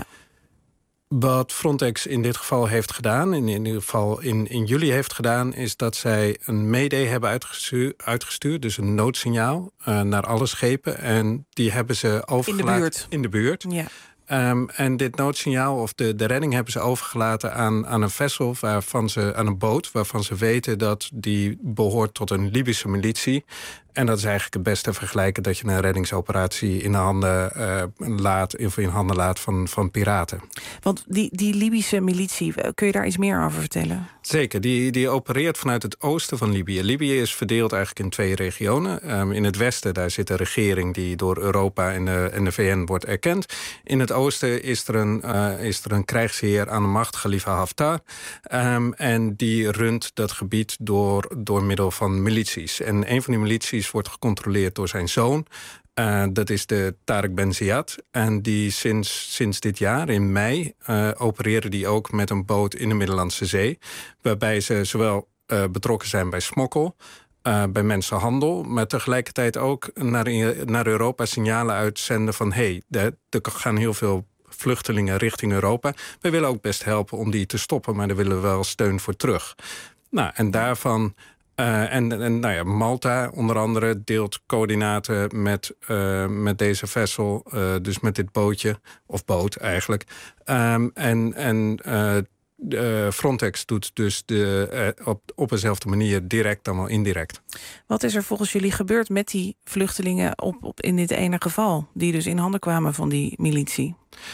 Wat Frontex in dit geval heeft gedaan, in, in ieder geval in, in juli heeft gedaan, is dat zij een mayday hebben uitgestuurd, uitgestuurd dus een noodsignaal uh, naar alle schepen. En die hebben ze overgelaten in de buurt. In de buurt. Ja. Um, en dit noodsignaal of de, de redding hebben ze overgelaten aan, aan een vessel, waarvan ze, aan een boot, waarvan ze weten dat die behoort tot een Libische militie. En dat is eigenlijk het beste vergelijken dat je een reddingsoperatie in de handen uh, laat, of in handen laat van, van piraten. Want die, die Libische militie, kun je daar iets meer over vertellen? Zeker, die, die opereert vanuit het oosten van Libië. Libië is verdeeld eigenlijk in twee regionen. Um, in het westen, daar zit een regering die door Europa en de, en de V N wordt erkend. In het oosten is er een, uh, is er een krijgsheer aan de macht, Khalifa Haftar. Um, en die runt dat gebied door, door middel van milities. En een van die milities wordt gecontroleerd door zijn zoon. Uh, dat is de Tarek Ben Ziyad. En die sinds, sinds dit jaar, in mei, uh, opereren die ook met een boot in de Middellandse Zee. Waarbij ze zowel uh, betrokken zijn bij smokkel, uh, bij mensenhandel, maar tegelijkertijd ook naar, naar Europa signalen uitzenden van hé, hey, er gaan heel veel vluchtelingen richting Europa. Wij willen ook best helpen om die te stoppen, maar daar willen we wel steun voor terug. Nou, en daarvan... Uh, en en nou ja, Malta onder andere deelt coördinaten met, uh, met deze vessel, uh, dus met dit bootje, of boot eigenlijk. Um, en en uh, uh, Frontex doet dus de, uh, op, op dezelfde manier direct dan wel indirect. Wat is er volgens jullie gebeurd met die vluchtelingen op, op in dit ene geval, die dus in handen kwamen van die militie?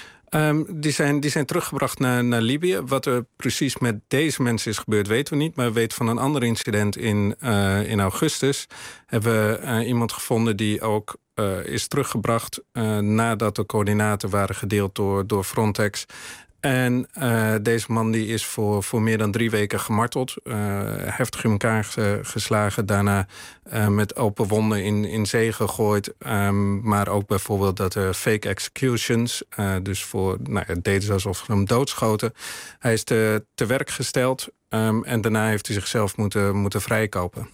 Um, die, zijn, die zijn teruggebracht naar, naar Libië. Wat er precies met deze mensen is gebeurd, weten we niet. Maar we weten van een ander incident in, uh, in augustus. Hebben we uh, iemand gevonden die ook uh, is teruggebracht uh, nadat de coördinaten waren gedeeld door, door Frontex. En uh, deze man die is voor, voor meer dan drie weken gemarteld. Uh, heftig in elkaar ge, geslagen. Daarna uh, met open wonden in, in zee gegooid. Um, maar ook bijvoorbeeld dat er fake executions. Uh, dus voor, nou, het deden ze alsof ze hem doodschoten. Hij is te, te werk gesteld. Um, en daarna heeft hij zichzelf moeten, moeten vrijkopen.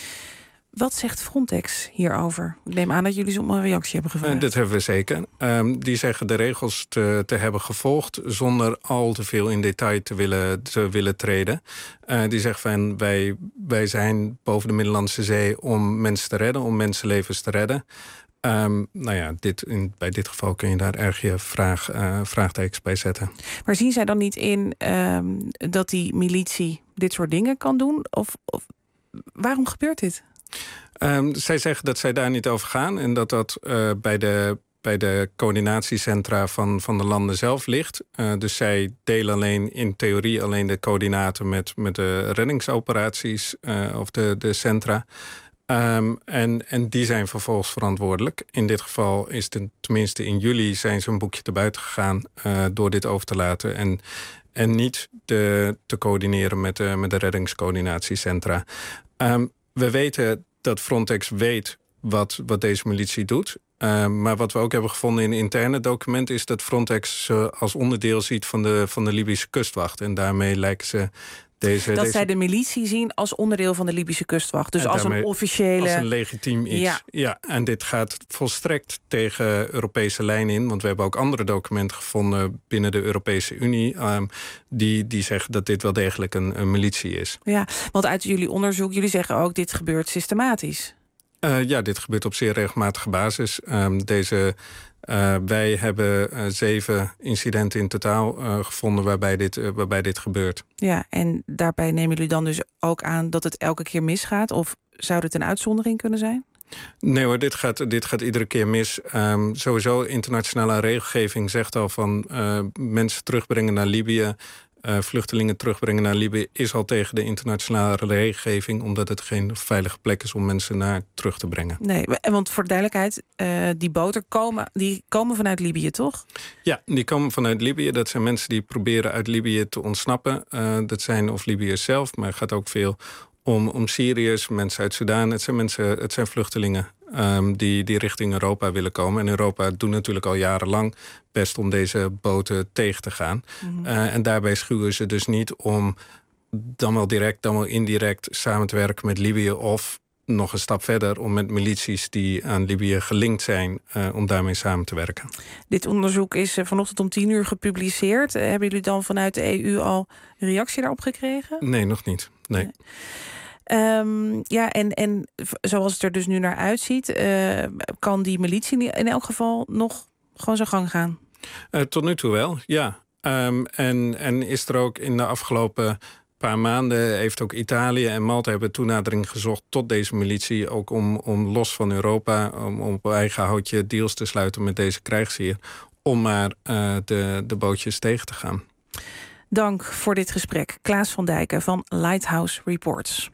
Wat zegt Frontex hierover? Ik neem aan dat jullie ze om een reactie hebben gevraagd. Uh, dat hebben we zeker. Um, die zeggen de regels te, te hebben gevolgd zonder al te veel in detail te willen, te willen treden. Uh, die zeggen van wij, wij zijn boven de Middellandse Zee om mensen te redden, om mensenlevens te redden. Um, nou ja, dit, in, bij dit geval kun je daar erg je vraag, uh, vraagtekens bij zetten. Maar zien zij dan niet in um, dat die militie dit soort dingen kan doen? Of, of waarom gebeurt dit? Um, zij zeggen dat zij daar niet over gaan en dat dat uh, bij de bij de coördinatiecentra van, van de landen zelf ligt. Uh, dus zij delen alleen in theorie alleen de coördinaten met, met de reddingsoperaties uh, of de, de centra. Um, en, en die zijn vervolgens verantwoordelijk. In dit geval is het tenminste in juli zijn ze een boekje te buiten gegaan uh, door dit over te laten. En, en niet de, te coördineren met de, met de reddingscoördinatiecentra. Um, we weten dat Frontex weet wat, wat deze militie doet. Uh, maar wat we ook hebben gevonden in interne documenten is dat Frontex ze als onderdeel ziet van de, van de Libische kustwacht. En daarmee lijken ze deze... Dat deze... zij de militie zien als onderdeel van de Libische kustwacht. Dus als een officiële... Als een legitiem iets. Ja. ja, en dit gaat volstrekt tegen Europese lijnen in. Want we hebben ook andere documenten gevonden binnen de Europese Unie. Um, die, die zeggen dat dit wel degelijk een, een militie is. Ja, want uit jullie onderzoek, jullie zeggen ook dit gebeurt systematisch. Uh, ja, dit gebeurt op zeer regelmatige basis. Um, deze, uh, wij hebben uh, zeven incidenten in totaal uh, gevonden waarbij dit, uh, waarbij dit gebeurt. Ja, en daarbij nemen jullie dan dus ook aan dat het elke keer misgaat? Of zou dit een uitzondering kunnen zijn? Nee hoor, dit gaat, dit gaat iedere keer mis. Um, sowieso internationale regelgeving zegt al van uh, mensen terugbrengen naar Libië. Uh, vluchtelingen terugbrengen naar Libië is al tegen de internationale regelgeving, omdat het geen veilige plek is om mensen naar terug te brengen. Nee, want voor de duidelijkheid, uh, die boten komen, die komen vanuit Libië, toch? Ja, die komen vanuit Libië. Dat zijn mensen die proberen uit Libië te ontsnappen. Uh, dat zijn of Libiërs zelf, maar het gaat ook veel om, om Syriërs, mensen uit Sudan. Het zijn mensen, het zijn vluchtelingen um, die, die richting Europa willen komen. En Europa doet natuurlijk al jarenlang best om deze boten tegen te gaan. Mm-hmm. Uh, en daarbij schuwen ze dus niet om dan wel direct, dan wel indirect samen te werken met Libië, of nog een stap verder om met milities die aan Libië gelinkt zijn, uh, om daarmee samen te werken. Dit onderzoek is uh, vanochtend om tien uur gepubliceerd. Uh, hebben jullie dan vanuit de E U al reactie daarop gekregen? Nee, nog niet. Nee. nee. Um, ja, en, en zoals het er dus nu naar uitziet, uh, kan die militie in elk geval nog gewoon zijn gang gaan? Uh, tot nu toe wel, ja. Um, en, en is er ook in de afgelopen paar maanden heeft ook Italië en Malta hebben toenadering gezocht tot deze militie, ook om, om los van Europa, om, om op eigen houtje deals te sluiten met deze krijgsheer, om maar uh, de, de bootjes tegen te gaan. Dank voor dit gesprek. Klaas van Dijken van Lighthouse Reports.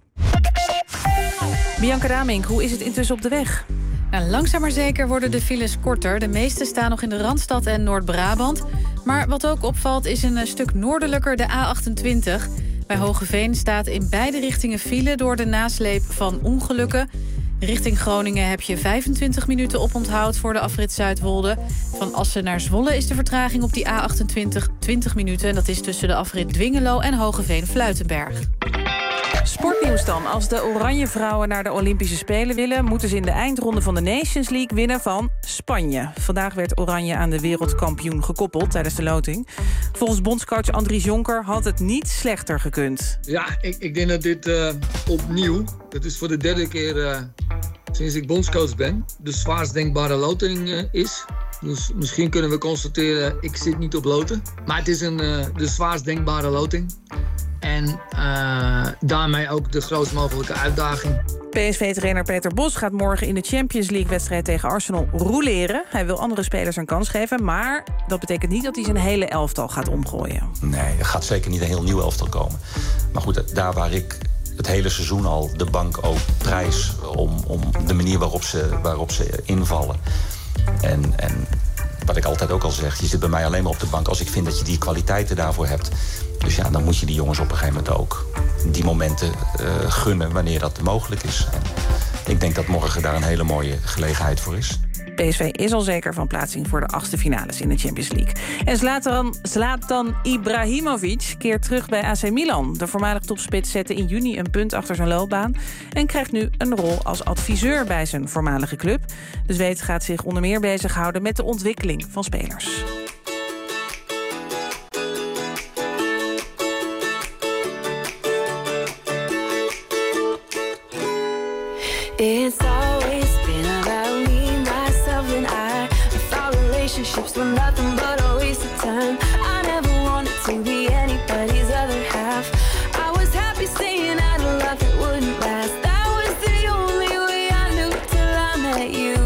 Bianca Damink, hoe is het intussen op de weg? Nou, langzaam maar zeker worden de files korter. De meeste staan nog in de Randstad en Noord-Brabant. Maar wat ook opvalt is een stuk noordelijker de A achtentwintig. Bij Hoogeveen staat in beide richtingen file door de nasleep van ongelukken. Richting Groningen heb je vijfentwintig minuten oponthoud voor de afrit Zuidwolde. Van Assen naar Zwolle is de vertraging op die A achtentwintig twintig minuten. En dat is tussen de afrit Dwingelo en Hoogeveen-Fluitenberg. Sportnieuws dan. Als de Oranje Vrouwen naar de Olympische Spelen willen, moeten ze in de eindronde van de Nations League winnen van Spanje. Vandaag werd Oranje aan de wereldkampioen gekoppeld tijdens de loting. Volgens bondscoach Andries Jonker had het niet slechter gekund. Ja, ik, ik denk dat dit uh, opnieuw, dat is voor de derde keer uh, sinds ik bondscoach ben, de zwaarst denkbare loting uh, is. Dus misschien kunnen we constateren, ik zit niet op loten. Maar het is een, uh, de zwaarst denkbare loting. En uh, daarmee ook de grootst mogelijke uitdaging. P S V-trainer Peter Bos gaat morgen in de Champions League-wedstrijd tegen Arsenal rouleren. Hij wil andere spelers een kans geven, maar dat betekent niet dat hij zijn hele elftal gaat omgooien. Nee, er gaat zeker niet een heel nieuw elftal komen. Maar goed, daar waar ik het hele seizoen al de bank ook prijs om, om de manier waarop ze, waarop ze invallen. En, en wat ik altijd ook al zeg, je zit bij mij alleen maar op de bank als ik vind dat je die kwaliteiten daarvoor hebt. Dus ja, dan moet je die jongens op een gegeven moment ook die momenten uh, gunnen wanneer dat mogelijk is. En ik denk dat morgen daar een hele mooie gelegenheid voor is. P S V is al zeker van plaatsing voor de achtste finales in de Champions League. En Zlatan, Zlatan Ibrahimovic keert terug bij A C Milan. De voormalig topspits zette in juni een punt achter zijn loopbaan en krijgt nu een rol als adviseur bij zijn voormalige club. De Zweed gaat zich onder meer bezighouden met de ontwikkeling van spelers. It's always been about me, myself and I. I thought relationships were nothing but a waste of time. I never wanted to be anybody's other half. I was happy staying out of love that wouldn't last. That was the only way I knew till I met you.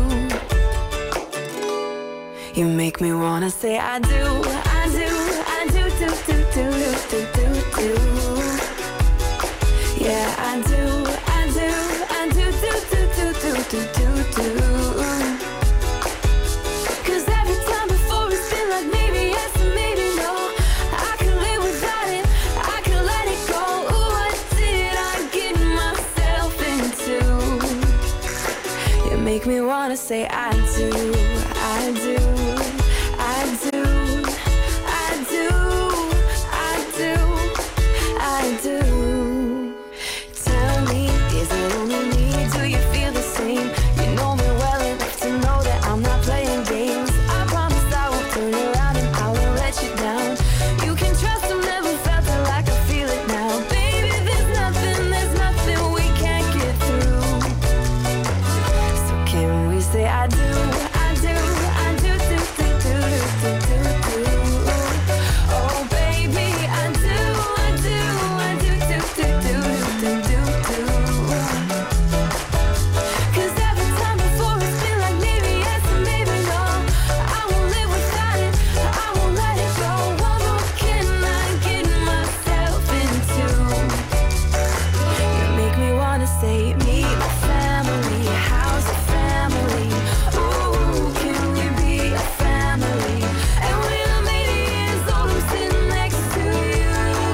You make me wanna say I do, I do, I do, do, do, do, do, do, do, do. Yeah, I do, I do, I do, do, do. me wanna say I do, I do, I do, I do, I do, I do. Tell me, is it only me? Do you feel the same? You know me well enough to know that I'm not playing games. I promise I won't turn around and I won't let you down. You can trust I've never felt it like I feel it now. Baby, there's nothing, there's nothing we can't get through. So can we say I do, I do, I do, do, do, do, do, do, do. Oh baby, I do, I do, I do, do, do, do, do, do, do. Cause every time before it's been like maybe yes and maybe no. I won't live without it, I won't let it go. What more can I get myself into? You make me wanna say meet my family, how's the family? Ooh, can we be a family? And when I'm eighty years old, I'm sitting next to you.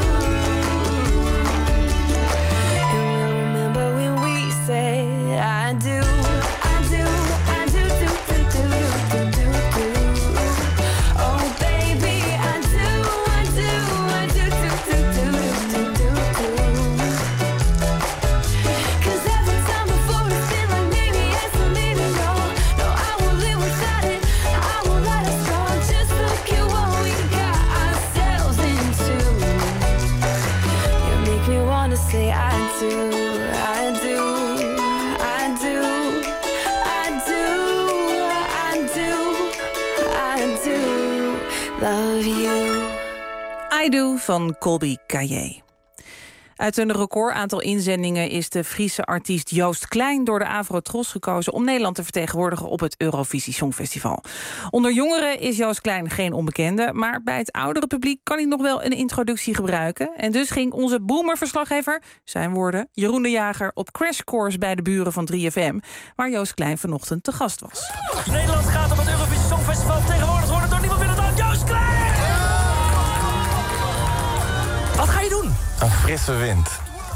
And we'll remember when we say I do, I do, I do, do, do, do, do, do, do. Oh baby, I do, I do, I do, do, do, do, do, do, do. Cause every time before it's been like maybe yes and maybe no. No, I won't live without it, I won't let us go. Just look at what we got ourselves into. You make me wanna say I do, I do, I do, I do, I do, I do love you. I Do van Colby Caillé. Uit een record aantal inzendingen is de Friese artiest Joost Klein door de Avrotros gekozen om Nederland te vertegenwoordigen op het Eurovisie Songfestival. Onder jongeren is Joost Klein geen onbekende, maar bij het oudere publiek kan hij nog wel een introductie gebruiken. En dus ging onze boomer-verslaggever, zijn woorden, Jeroen de Jager, op crashcourse bij de buren van drie F M, waar Joost Klein vanochtend te gast was. Nederland gaat op het Eurovisie Songfestival vertegenwoordigd worden door niemand minder dan Joost Klein! Wat ga je doen? Een frisse wind.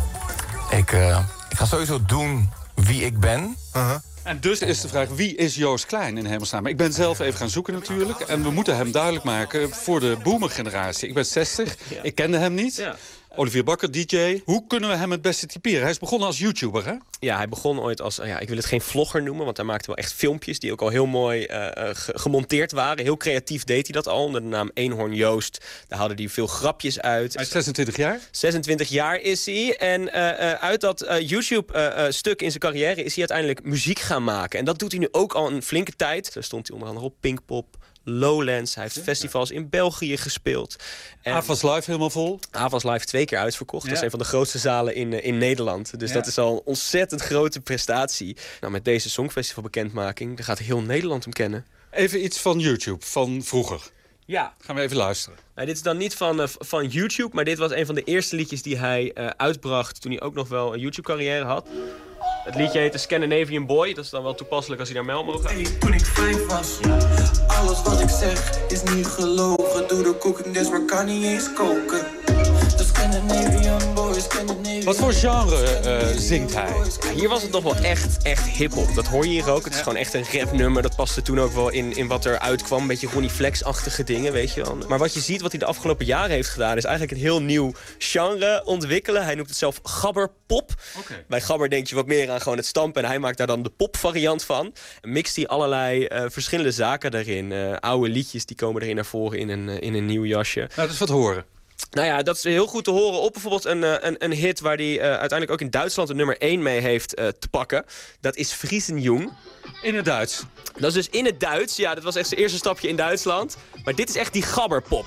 Ik, uh, ik ga sowieso doen wie ik ben. Uh-huh. En dus is de vraag, wie is Joost Klein in hemelsnaam? Ik ben zelf even gaan zoeken natuurlijk. En we moeten hem duidelijk maken voor de boomer-generatie. Ik ben zestig, ja. Ik kende hem niet. Ja. Olivier Bakker, D J. Hoe kunnen we hem het beste typeren? Hij is begonnen als YouTuber, hè? Ja, hij begon ooit als, ja, ik wil het geen vlogger noemen, want hij maakte wel echt filmpjes die ook al heel mooi uh, ge gemonteerd waren. Heel creatief deed hij dat al, onder de naam Eenhoorn Joost. Daar haalde hij veel grapjes uit. Hij is zesentwintig jaar? zesentwintig jaar is hij. En uh, uh, uit dat uh, YouTube-stuk uh, uh, in zijn carrière is hij uiteindelijk muziek gaan maken. En dat doet hij nu ook al een flinke tijd. Daar stond hij onder andere op Pinkpop, Lowlands. Hij heeft ja, festivals ja. in België gespeeld. Avas Live helemaal vol? Avas Live twee keer uitverkocht. Ja. Dat is een van de grootste zalen in, in Nederland. Dus ja. dat is al een ontzettend grote prestatie. Nou, met deze Songfestival bekendmaking, daar gaat heel Nederland hem kennen. Even iets van YouTube, van vroeger. Ja. Gaan we even luisteren. Nou, dit is dan niet van, uh, van YouTube, maar dit was een van de eerste liedjes die hij uh, uitbracht toen hij ook nog wel een YouTube-carrière had. Het liedje heet Scandinavian Boy. Dat is dan wel toepasselijk als hij naar Melmo gaat. Hey, toen ik vijf was, alles wat ik zeg is niet gelogen. Doe de cooking dus, maar kan niet eens koken. De Scandinavian Boy, Scandinavian. Wat voor genre uh, zingt hij? Ja, hier was het nog wel echt, echt hip-hop. Dat hoor je hier ook. Het is ja. gewoon echt een rapnummer. Dat paste toen ook wel in, in wat er uitkwam. Een beetje Ronnie Flex-achtige dingen, weet je wel. Maar wat je ziet, wat hij de afgelopen jaren heeft gedaan, is eigenlijk een heel nieuw genre ontwikkelen. Hij noemt het zelf gabberpop. Okay. Bij gabber denk je wat meer aan gewoon het stampen. En hij maakt daar dan de pop-variant van. En mixt hij allerlei uh, verschillende zaken daarin. Uh, oude liedjes die komen erin naar voren in een, uh, in een nieuw jasje. Nou, dat is wat horen. Nou ja, dat is heel goed te horen op bijvoorbeeld een, een, een hit waar hij uh, uiteindelijk ook in Duitsland een nummer één mee heeft uh, te pakken. Dat is Friesenjung. In het Duits? Dat is dus in het Duits. Ja, dat was echt zijn eerste stapje in Duitsland. Maar dit is echt die gabberpop.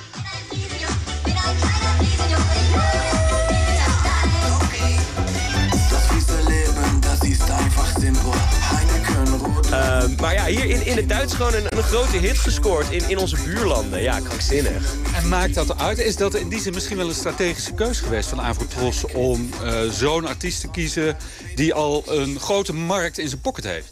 Uh, maar ja, hier in, in het Duits gewoon een, een grote hit gescoord in, in onze buurlanden. Ja, krankzinnig. En maakt dat uit? Is dat in die zin misschien wel een strategische keuze geweest van Avrotros om uh, zo'n artiest te kiezen die al een grote markt in zijn pocket heeft?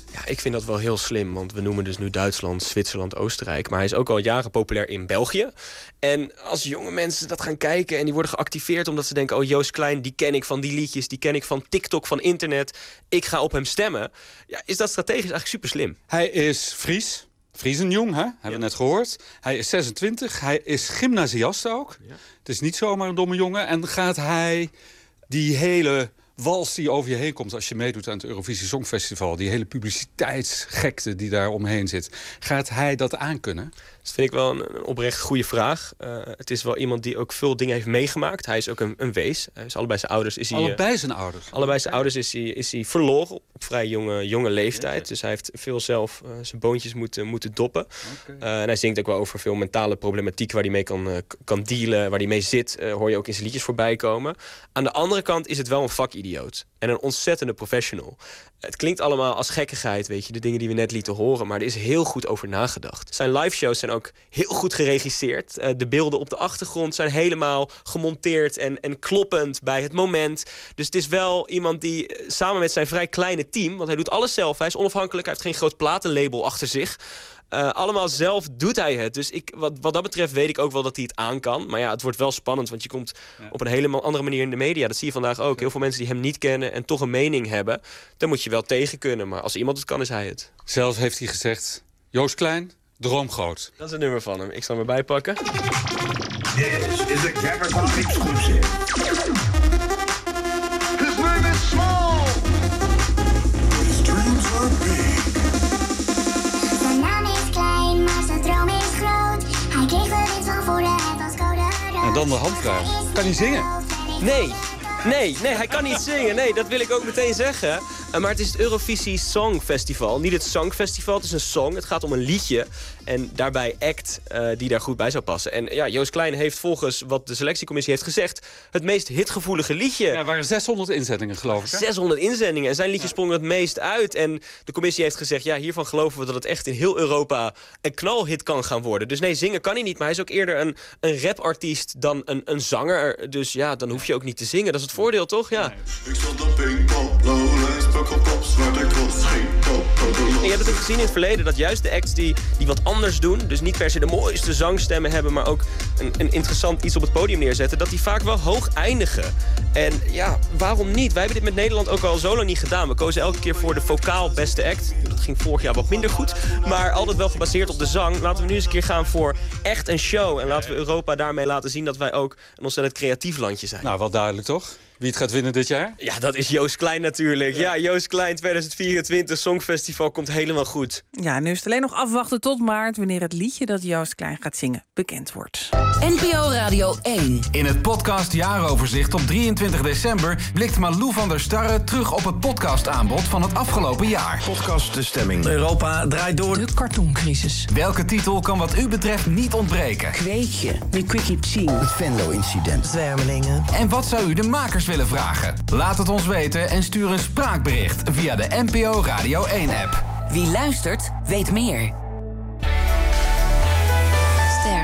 Ja, ik vind dat wel heel slim, want we noemen dus nu Duitsland, Zwitserland, Oostenrijk. Maar hij is ook al jaren populair in België. En als jonge mensen dat gaan kijken en die worden geactiveerd omdat ze denken... oh, Joost Klein, die ken ik van die liedjes, die ken ik van TikTok, van internet. Ik ga op hem stemmen. Ja, is dat strategisch eigenlijk super slim. Hij is Fries. Friesenjong, hè? Hebben we net gehoord. Hij is zesentwintig, hij is gymnasiast ook. Ja. Het is niet zomaar een domme jongen. En gaat hij die hele wals die over je heen komt als je meedoet aan het Eurovisie Songfestival... die hele publiciteitsgekte die daar omheen zit... gaat hij dat aankunnen? Dat vind ik wel een, een oprecht goede vraag. Uh, het is wel iemand die ook veel dingen heeft meegemaakt. Hij is ook een, een wees. Hij is allebei zijn ouders. Is hij, allebei zijn ouders? Allebei zijn ouders is hij, is hij verloren op vrij jonge, jonge leeftijd. Dus hij heeft veel zelf uh, zijn boontjes moeten, moeten doppen. Okay. Uh, en hij zingt ook wel over veel mentale problematiek waar hij mee kan, uh, kan dealen, waar hij mee zit. Uh, hoor je ook in zijn liedjes voorbij komen. Aan de andere kant is het wel een vakidioot. En een ontzettende professional. Het klinkt allemaal als gekkigheid, weet je, de dingen die we net lieten horen. Maar er is heel goed over nagedacht. Zijn liveshows zijn ook heel goed geregisseerd. Uh, de beelden op de achtergrond zijn helemaal gemonteerd en, en kloppend bij het moment. Dus het is wel iemand die uh, samen met zijn vrij kleine team... want hij doet alles zelf, hij is onafhankelijk, hij heeft geen groot platenlabel achter zich... Uh, allemaal zelf doet hij het. Dus ik, wat, wat dat betreft weet ik ook wel dat hij het aan kan. Maar ja, het wordt wel spannend, want je komt ja. op een hele andere manier in de media. Dat zie je vandaag ook. Heel veel mensen die hem niet kennen en toch een mening hebben. Daar moet je wel tegen kunnen. Maar als iemand het kan, is hij het. Zelf heeft hij gezegd, Joost Klein, droomgroot. Dat is het nummer van hem. Ik zal hem erbij pakken. This is a Capricorn exclusive. His name is small. His dreams are big. En dan de handvraag. Kan hij zingen? Nee. Nee, nee, hij kan niet zingen. Nee, dat wil ik ook meteen zeggen. Uh, maar het is het Eurovisie Songfestival. Niet het Songfestival, het is een song. Het gaat om een liedje. En daarbij act uh, die daar goed bij zou passen. En ja, Joost Klein heeft volgens wat de selectiecommissie heeft gezegd... het meest hitgevoelige liedje. Ja, er waren zeshonderd inzendingen, geloof ik. Hè? zeshonderd inzendingen. En zijn liedje ja. sprong het meest uit. En de commissie heeft gezegd... ja, hiervan geloven we dat het echt in heel Europa een knalhit kan gaan worden. Dus nee, zingen kan hij niet. Maar hij is ook eerder een, een rapartiest dan een, een zanger. Dus ja, dan hoef je ook niet te zingen. Dat is het voordeel, toch? Ja. Ik stond op Pinkpop, Lowlands, Pukkelpop, zwarte cross, geen top. En je hebt het ook gezien in het verleden dat juist de acts die, die wat anders doen... dus niet per se de mooiste zangstemmen hebben... maar ook een, een interessant iets op het podium neerzetten... dat die vaak wel hoog eindigen. En ja, waarom niet? Wij hebben dit met Nederland ook al zo lang niet gedaan. We kozen elke keer voor de vocaal beste act. Dat ging vorig jaar wat minder goed. Maar altijd wel gebaseerd op de zang. Laten we nu eens een keer gaan voor echt een show. En laten we Europa daarmee laten zien dat wij ook een ontzettend creatief landje zijn. Nou, wel duidelijk toch? Wie het gaat winnen dit jaar? Ja, dat is Joost Klein natuurlijk. Ja, ja Joost Klein tweeduizend vierentwintig Songfestival komt helemaal goed. Ja, nu is het alleen nog afwachten tot maart... wanneer het liedje dat Joost Klein gaat zingen bekend wordt. N P O Radio één. In het podcast Jaaroverzicht op drieëntwintig december... blikt Malou van der Starre terug op het podcastaanbod van het afgelopen jaar. Podcast De Stemming. Europa draait door. De cartooncrisis. Welke titel kan wat u betreft niet ontbreken? Kweekje. The Quickie Team. Het Venlo-incident. Zwermelingen. En wat zou u de makers willen vragen? Laat het ons weten en stuur een spraakbericht via de N P O Radio één-app. Wie luistert, weet meer. Ster.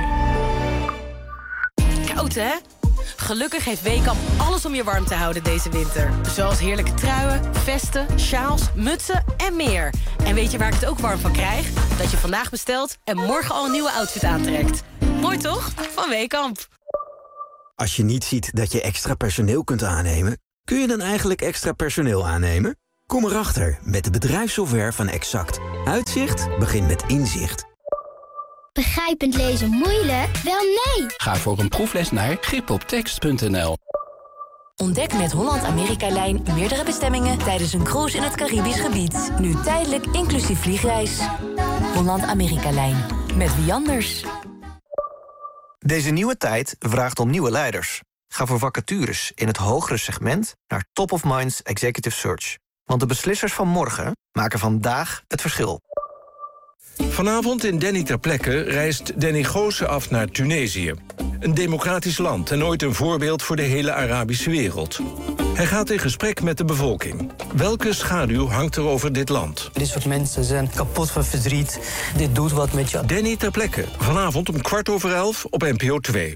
Koud, hè? Gelukkig heeft Weekamp alles om je warm te houden deze winter. Zoals heerlijke truien, vesten, sjaals, mutsen en meer. En weet je waar ik het ook warm van krijg? Dat je vandaag bestelt en morgen al een nieuwe outfit aantrekt. Mooi toch? Van Weekamp. Als je niet ziet dat je extra personeel kunt aannemen... kun je dan eigenlijk extra personeel aannemen? Kom erachter met de bedrijfssoftware van Exact. Uitzicht begint met inzicht. Begrijpend lezen moeilijk? Wel nee! Ga voor een proefles naar gripoptekst punt n l. Ontdek met Holland-Amerika-lijn meerdere bestemmingen... tijdens een cruise in het Caribisch gebied. Nu tijdelijk inclusief vliegreis. Holland-Amerika-lijn. Met wie anders? Deze nieuwe tijd vraagt om nieuwe leiders. Ga voor vacatures in het hogere segment naar Top of Minds Executive Search. Want de beslissers van morgen maken vandaag het verschil. Vanavond in Danny ter plekke reist Danny Goosen af naar Tunesië. Een democratisch land en ooit een voorbeeld voor de hele Arabische wereld. Hij gaat in gesprek met de bevolking. Welke schaduw hangt er over dit land? Dit soort mensen zijn kapot van verdriet. Dit doet wat met je. Danny ter plekke, vanavond om kwart over elf op N P O twee.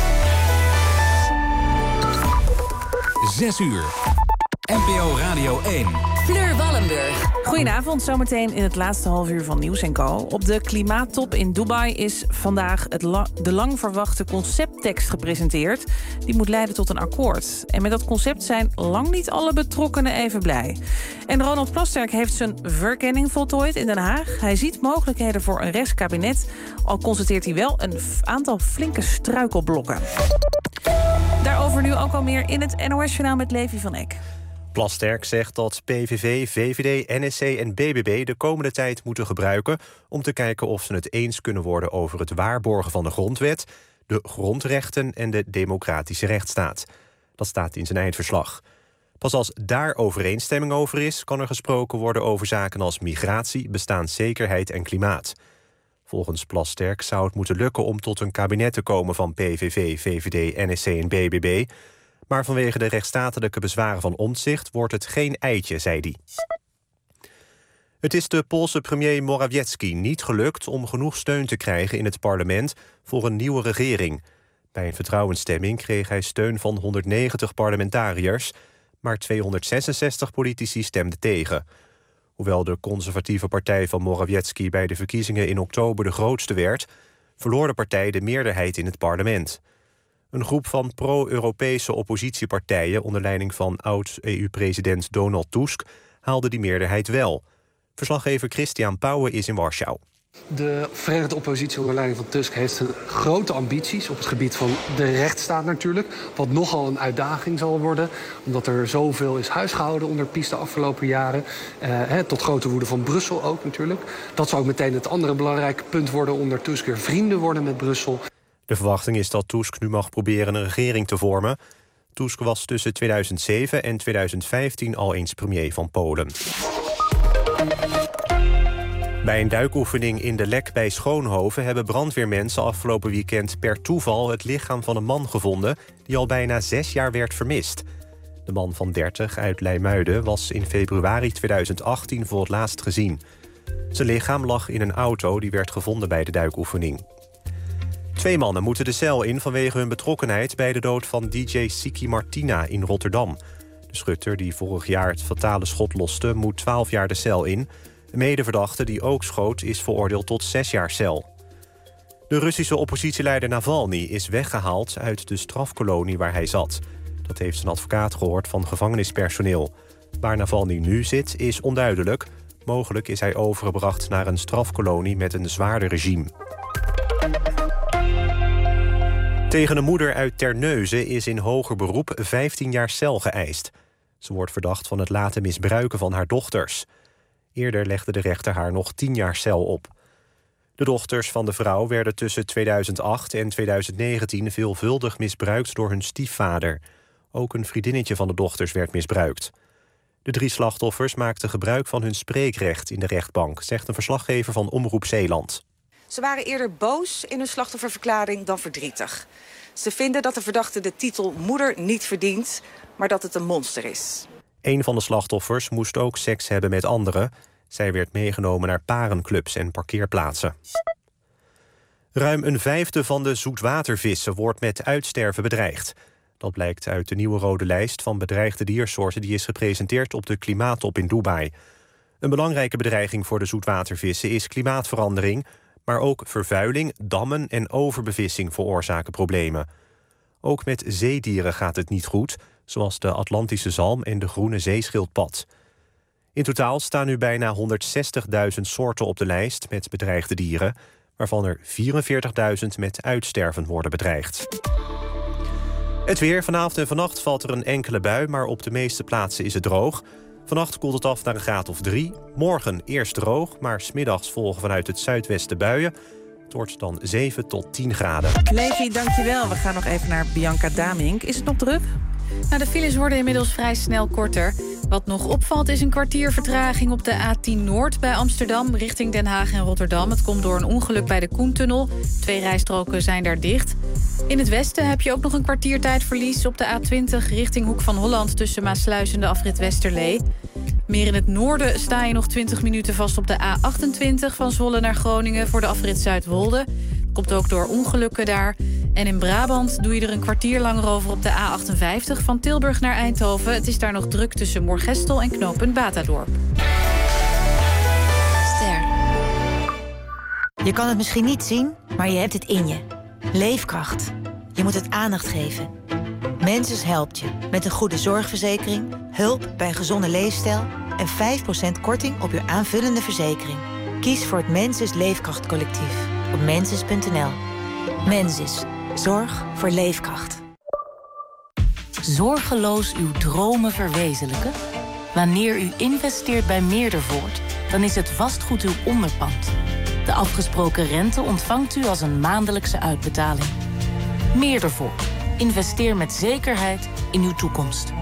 Zes uur. N P O Radio één. Fleur Wallenburg. Goedenavond, zometeen in het laatste half uur van Nieuws en Co. Op de klimaattop in Dubai is vandaag het la- de lang verwachte concepttekst gepresenteerd. Die moet leiden tot een akkoord. En met dat concept zijn lang niet alle betrokkenen even blij. En Ronald Plasterk heeft zijn verkenning voltooid in Den Haag. Hij ziet mogelijkheden voor een rechtskabinet, al constateert hij wel een f- aantal flinke struikelblokken. Daarover nu ook al meer in het N O S-journaal met Levi van Eck. Plasterk zegt dat P V V, V V D, N S C en B B B de komende tijd moeten gebruiken om te kijken of ze het eens kunnen worden over het waarborgen van de grondwet, de grondrechten en de democratische rechtsstaat. Dat staat in zijn eindverslag. Pas als daar overeenstemming over is, kan er gesproken worden over zaken als migratie, bestaanszekerheid en klimaat. Volgens Plasterk zou het moeten lukken om tot een kabinet te komen van P V V, V V D, N S C en B B B. Maar vanwege de rechtsstatelijke bezwaren van Omtzigt wordt het geen eitje, zei hij. Het is de Poolse premier Morawiecki niet gelukt om genoeg steun te krijgen in het parlement voor een nieuwe regering. Bij een vertrouwensstemming kreeg hij steun van honderdnegentig parlementariërs, maar tweehonderdzesenzestig politici stemden tegen. Hoewel de conservatieve partij van Morawiecki bij de verkiezingen in oktober de grootste werd, verloor de partij de meerderheid in het parlement. Een groep van pro-Europese oppositiepartijen onder leiding van oud-E U-president Donald Tusk haalde die meerderheid wel. Verslaggever Christian Pauwen is in Warschau. De Verenigde Oppositie onder leiding van Tusk heeft grote ambities op het gebied van de rechtsstaat natuurlijk. Wat nogal een uitdaging zal worden, omdat er zoveel is huisgehouden onder PiS de afgelopen jaren. Eh, hè, tot grote woede van Brussel ook natuurlijk. Dat zou ook meteen het andere belangrijke punt worden onder Tusk, weer vrienden worden met Brussel. De verwachting is dat Tusk nu mag proberen een regering te vormen. Tusk was tussen tweeduizend zeven en tweeduizend vijftien al eens premier van Polen. Bij een duikoefening in de Lek bij Schoonhoven hebben brandweermensen afgelopen weekend per toeval het lichaam van een man gevonden die al bijna zes jaar werd vermist. De man van dertig uit Leimuiden was in februari tweeduizend achttien voor het laatst gezien. Zijn lichaam lag in een auto die werd gevonden bij de duikoefening. Twee mannen moeten de cel in vanwege hun betrokkenheid bij de dood van D J Siki Martina in Rotterdam. De schutter die vorig jaar het fatale schot loste moet twaalf jaar de cel in. De medeverdachte die ook schoot is veroordeeld tot zes jaar cel. De Russische oppositieleider Navalny is weggehaald uit de strafkolonie waar hij zat. Dat heeft zijn advocaat gehoord van gevangenispersoneel. Waar Navalny nu zit is onduidelijk. Mogelijk is hij overgebracht naar een strafkolonie met een zwaarder regime. Tegen een moeder uit Terneuzen is in hoger beroep vijftien jaar cel geëist. Ze wordt verdacht van het laten misbruiken van haar dochters. Eerder legde de rechter haar nog tien jaar cel op. De dochters van de vrouw werden tussen tweeduizend acht en tweeduizend negentien veelvuldig misbruikt door hun stiefvader. Ook een vriendinnetje van de dochters werd misbruikt. De drie slachtoffers maakten gebruik van hun spreekrecht in de rechtbank, zegt een verslaggever van Omroep Zeeland. Ze waren eerder boos in hun slachtofferverklaring dan verdrietig. Ze vinden dat de verdachte de titel moeder niet verdient, maar dat het een monster is. Een van de slachtoffers moest ook seks hebben met anderen. Zij werd meegenomen naar parenclubs en parkeerplaatsen. Ruim een vijfde van de zoetwatervissen wordt met uitsterven bedreigd. Dat blijkt uit de nieuwe rode lijst van bedreigde diersoorten die is gepresenteerd op de klimaattop in Dubai. Een belangrijke bedreiging voor de zoetwatervissen is klimaatverandering, maar ook vervuiling, dammen en overbevissing veroorzaken problemen. Ook met zeedieren gaat het niet goed, zoals de Atlantische zalm en de groene zeeschildpad. In totaal staan nu bijna honderdzestigduizend soorten op de lijst met bedreigde dieren, waarvan er vierenveertigduizend met uitsterven worden bedreigd. Het weer. Vanavond en vannacht valt er een enkele bui, maar op de meeste plaatsen is het droog. Vannacht koelt het af naar een graad of drie. Morgen eerst droog, maar 's middags volgen vanuit het zuidwesten buien. Het wordt dan zeven tot tien graden. Levi, dankjewel. We gaan nog even naar Bianca Damink. Is het nog druk? Nou, de files worden inmiddels vrij snel korter. Wat nog opvalt is een kwartier vertraging op de A tien Noord bij Amsterdam richting Den Haag en Rotterdam. Het komt door een ongeluk bij de Koentunnel. Twee rijstroken zijn daar dicht. In het westen heb je ook nog een kwartier tijdverlies op de A twintig richting Hoek van Holland tussen Maasluis en de afrit Westerlee. Meer in het noorden sta je nog twintig minuten vast op de A achtentwintig van Zwolle naar Groningen voor de afrit Zuidwolde. Komt ook door ongelukken daar. En in Brabant doe je er een kwartier langer over op de A achtenvijftig... van Tilburg naar Eindhoven. Het is daar nog druk tussen Moergestel en knooppunt Batadorp. Ster. Je kan het misschien niet zien, maar je hebt het in je. Leefkracht. Je moet het aandacht geven. Mensis helpt je met een goede zorgverzekering, hulp bij een gezonde leefstijl en vijf procent korting op je aanvullende verzekering. Kies voor het Mensis Leefkrachtcollectief op mensis punt n l. Mensis. Zorg voor leefkracht. Zorgeloos uw dromen verwezenlijken? Wanneer u investeert bij Meerdervoort, dan is het vastgoed uw onderpand. De afgesproken rente ontvangt u als een maandelijkse uitbetaling. Meerdervoort. Investeer met zekerheid in uw toekomst.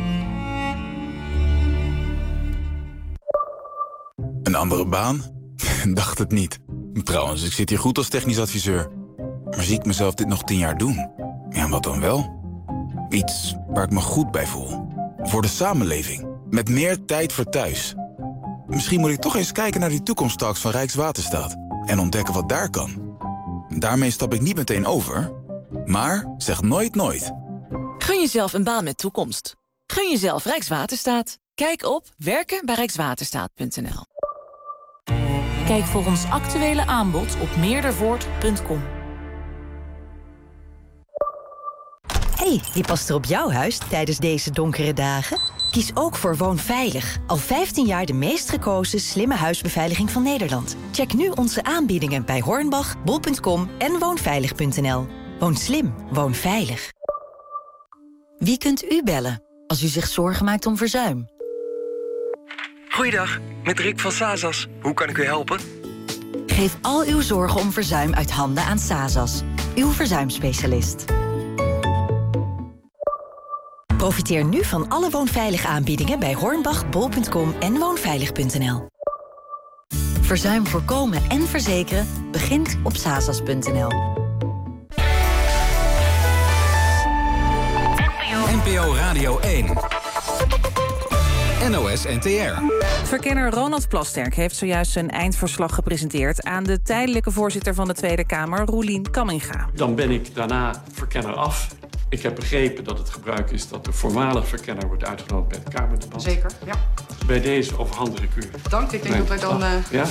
Een andere baan? Dacht het niet. Trouwens, ik zit hier goed als technisch adviseur. Maar zie ik mezelf dit nog tien jaar doen? Ja, wat dan wel? Iets waar ik me goed bij voel. Voor de samenleving. Met meer tijd voor thuis. Misschien moet ik toch eens kijken naar die toekomsttalks van Rijkswaterstaat. En ontdekken wat daar kan. Daarmee stap ik niet meteen over. Maar zeg nooit nooit. Gun jezelf een baan met toekomst. Gun jezelf Rijkswaterstaat. Kijk op werken bij rijkswaterstaat punt n l. Kijk voor ons actuele aanbod op meerdervoort punt com. Hey, die past er op jouw huis tijdens deze donkere dagen? Kies ook voor Woonveilig. Al vijftien jaar de meest gekozen slimme huisbeveiliging van Nederland. Check nu onze aanbiedingen bij Hornbach, bol punt com en woonveilig punt n l. Woon slim, woon veilig. Wie kunt u bellen als u zich zorgen maakt om verzuim? Goeiedag, met Rick van Sazas. Hoe kan ik u helpen? Geef al uw zorgen om verzuim uit handen aan Sazas, uw verzuimspecialist. Profiteer nu van alle Woonveilig aanbiedingen bij Hornbach, bol punt com en woonveilig punt n l. Verzuim voorkomen en verzekeren begint op sazas punt n l. N P O Radio één. N O S N T R. Verkenner Ronald Plasterk heeft zojuist zijn eindverslag gepresenteerd aan de tijdelijke voorzitter van de Tweede Kamer, Roelien Kamminga. Dan ben ik daarna verkenner af. Ik heb begrepen dat het gebruik is dat de voormalig verkenner wordt uitgenodigd bij het Kamerdebat. Zeker, ja. Bij deze overhandig ik u. Dank, ik denk dat wij dan... Uh... Ja?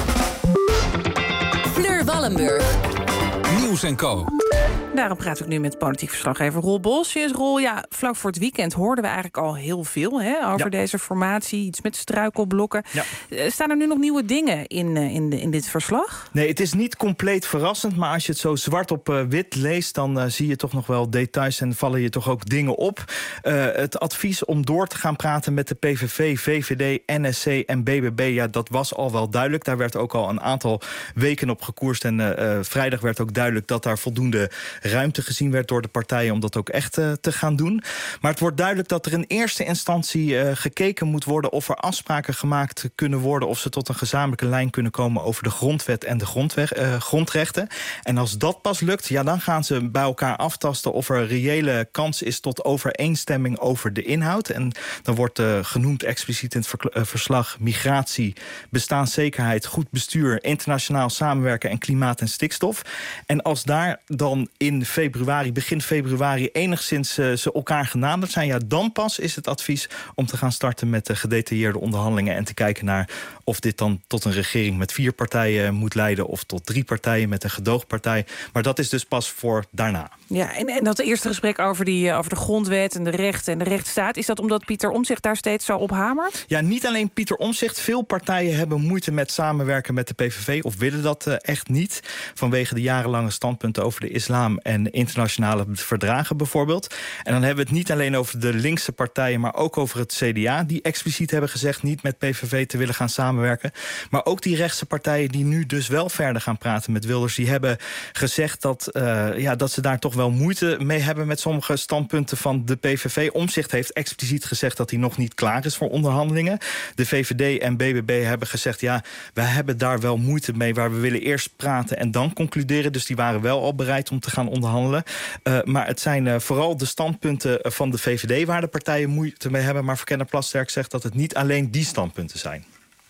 Fleur Wallenburg. Nieuws en Co. Daarom praat ik nu met politiek verslaggever Roel Bolsius. Roel, ja, vlak voor het weekend hoorden we eigenlijk al heel veel hè, over ja. deze formatie. Iets met struikelblokken. Ja. Uh, staan er nu nog nieuwe dingen in, uh, in, de, in dit verslag? Nee, het is niet compleet verrassend. Maar als je het zo zwart op uh, wit leest, dan uh, zie je toch nog wel details en vallen je toch ook dingen op. Uh, het advies om door te gaan praten met de P V V, V V D, N S C en B B B, ja, dat was al wel duidelijk. Daar werd ook al een aantal weken op gekoerst. En uh, uh, vrijdag werd ook duidelijk dat daar voldoende ruimte gezien werd door de partijen om dat ook echt uh, te gaan doen. Maar het wordt duidelijk dat er in eerste instantie uh, gekeken moet worden of er afspraken gemaakt kunnen worden, of ze tot een gezamenlijke lijn kunnen komen over de grondwet en de grondweg, uh, grondrechten. En als dat pas lukt, ja, dan gaan ze bij elkaar aftasten of er reële kans is tot overeenstemming over de inhoud. En dan wordt uh, genoemd expliciet in het ver- uh, verslag migratie, bestaanszekerheid, goed bestuur, internationaal samenwerken en klimaat en stikstof. En als daar dan in februari, begin februari enigszins uh, ze elkaar genaderd zijn, ja, dan pas is het advies om te gaan starten met de gedetailleerde onderhandelingen en te kijken naar of dit dan tot een regering met vier partijen moet leiden of tot drie partijen met een gedoogpartij. Maar dat is dus pas voor daarna. Ja, en, en dat eerste gesprek over, die, over de grondwet en de rechten en de rechtsstaat, is dat omdat Pieter Omtzigt daar steeds zo op hamert? Ja, niet alleen Pieter Omtzigt. Veel partijen hebben moeite met samenwerken met de P V V of willen dat uh, echt niet. Vanwege de jarenlange standpunten over de islam en internationale verdragen bijvoorbeeld. En dan hebben we het niet alleen over de linkse partijen, maar ook over het C D A, die expliciet hebben gezegd niet met P V V te willen gaan samenwerken. Maar ook die rechtse partijen die nu dus wel verder gaan praten met Wilders, die hebben gezegd dat, uh, ja, dat ze daar toch wel moeite mee hebben met sommige standpunten van de P V V. Omtzigt heeft expliciet gezegd dat hij nog niet klaar is voor onderhandelingen. De V V D en B B B hebben gezegd, ja, wij hebben daar wel moeite mee, waar we willen eerst praten en dan concluderen. Dus die waren wel al bereid om te gaan onderhandelen. Uh, maar het zijn uh, vooral de standpunten van de V V D waar de partijen moeite mee hebben. Maar verkenner Plasterk zegt dat het niet alleen die standpunten zijn.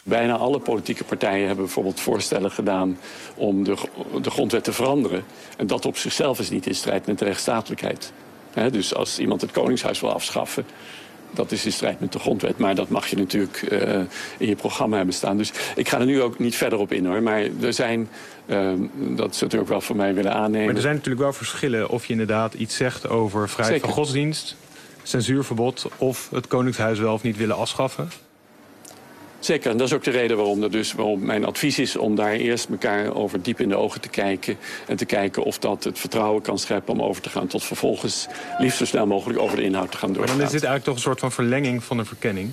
Bijna alle politieke partijen hebben bijvoorbeeld voorstellen gedaan om de, de grondwet te veranderen. En dat op zichzelf is niet in strijd met de rechtsstatelijkheid. He, dus als iemand het Koningshuis wil afschaffen, dat is in strijd met de grondwet. Maar dat mag je natuurlijk uh, in je programma hebben staan. Dus ik ga er nu ook niet verder op in, hoor. Maar er zijn, uh, dat ze natuurlijk wel voor mij willen aannemen. Maar er zijn natuurlijk wel verschillen of je inderdaad iets zegt over vrijheid Zeker. van godsdienst, censuurverbod of het Koningshuis wel of niet willen afschaffen. Zeker, en dat is ook de reden waarom, er dus, waarom mijn advies is om daar eerst elkaar over diep in de ogen te kijken. En te kijken of dat het vertrouwen kan scheppen om over te gaan tot vervolgens liefst zo snel mogelijk over de inhoud te gaan doorgaan. Maar dan is dit eigenlijk toch een soort van verlenging van de verkenning?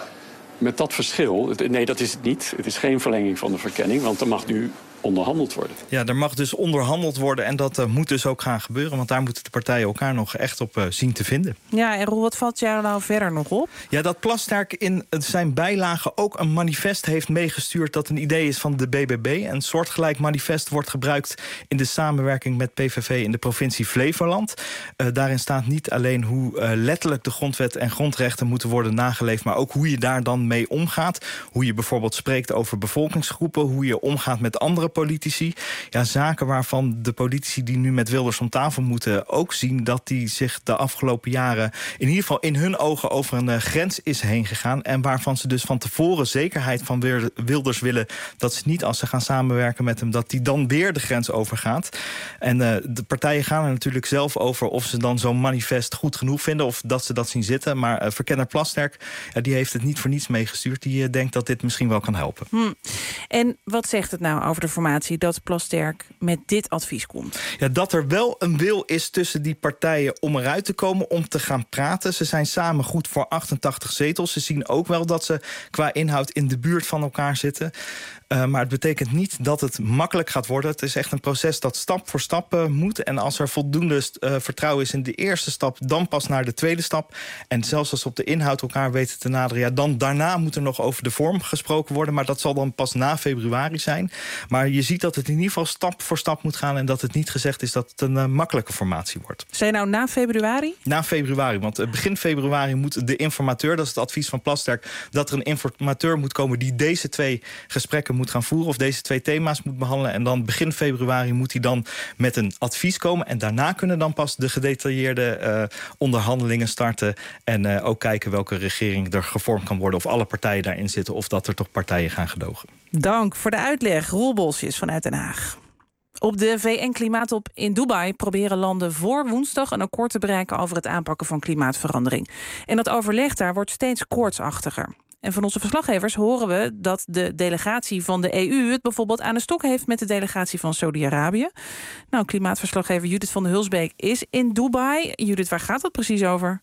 Met dat verschil, nee, dat is het niet. Het is geen verlenging van de verkenning, want er mag nu onderhandeld worden. Ja, er mag dus onderhandeld worden en dat uh, moet dus ook gaan gebeuren, want daar moeten de partijen elkaar nog echt op uh, zien te vinden. Ja, en Roel, wat valt jou nou verder nog op? Ja, dat Plasterk in zijn bijlage ook een manifest heeft meegestuurd dat een idee is van de B B B. Een soortgelijk manifest wordt gebruikt in de samenwerking met P V V in de provincie Flevoland. Uh, daarin staat niet alleen hoe uh, letterlijk de grondwet en grondrechten moeten worden nageleefd, maar ook hoe je daar dan mee omgaat. Hoe je bijvoorbeeld spreekt over bevolkingsgroepen, hoe je omgaat met andere politici. Ja, zaken waarvan de politici die nu met Wilders om tafel moeten ook zien dat die zich de afgelopen jaren in ieder geval in hun ogen over een uh, grens is heen gegaan en waarvan ze dus van tevoren zekerheid van Wilders willen dat ze niet, als ze gaan samenwerken met hem, dat die dan weer de grens overgaat. En uh, de partijen gaan er natuurlijk zelf over of ze dan zo'n manifest goed genoeg vinden of dat ze dat zien zitten. Maar uh, verkenner Plasterk, uh, die heeft het niet voor niets meegestuurd. Die uh, denkt dat dit misschien wel kan helpen. Hm. En wat zegt het nou over de formatie dat Plasterk met dit advies komt? Ja, dat er wel een wil is tussen die partijen om eruit te komen, om te gaan praten. Ze zijn samen goed voor achtentachtig zetels. Ze zien ook wel dat ze qua inhoud in de buurt van elkaar zitten. Uh, maar het betekent niet dat het makkelijk gaat worden. Het is echt een proces dat stap voor stap uh, moet. En als er voldoende uh, vertrouwen is in de eerste stap, dan pas naar de tweede stap. En zelfs als ze op de inhoud elkaar weten te naderen, ja, dan daarna moet er nog over de vorm gesproken worden. Maar dat zal dan pas na februari zijn. Maar je ziet dat het in ieder geval stap voor stap moet gaan en dat het niet gezegd is dat het een uh, makkelijke formatie wordt. Zijn nou na februari? Na februari, want uh, begin februari moet de informateur, dat is het advies van Plasterk, dat er een informateur moet komen die deze twee gesprekken moet gaan voeren of deze twee thema's moet behandelen. En dan begin februari moet hij dan met een advies komen. En daarna kunnen dan pas de gedetailleerde uh, onderhandelingen starten. En uh, ook kijken welke regering er gevormd kan worden. Of alle partijen daarin zitten. Of dat er toch partijen gaan gedogen. Dank voor de uitleg. Roel Bolsjes vanuit Den Haag. Op de V N-klimaattop in Dubai proberen landen voor woensdag een akkoord te bereiken over het aanpakken van klimaatverandering. En dat overleg daar wordt steeds koortsachtiger. En van onze verslaggevers horen we dat de delegatie van de E U het bijvoorbeeld aan de stok heeft met de delegatie van Saudi-Arabië. Nou, klimaatverslaggever Judith van de Hulsbeek is in Dubai. Judith, waar gaat het precies over?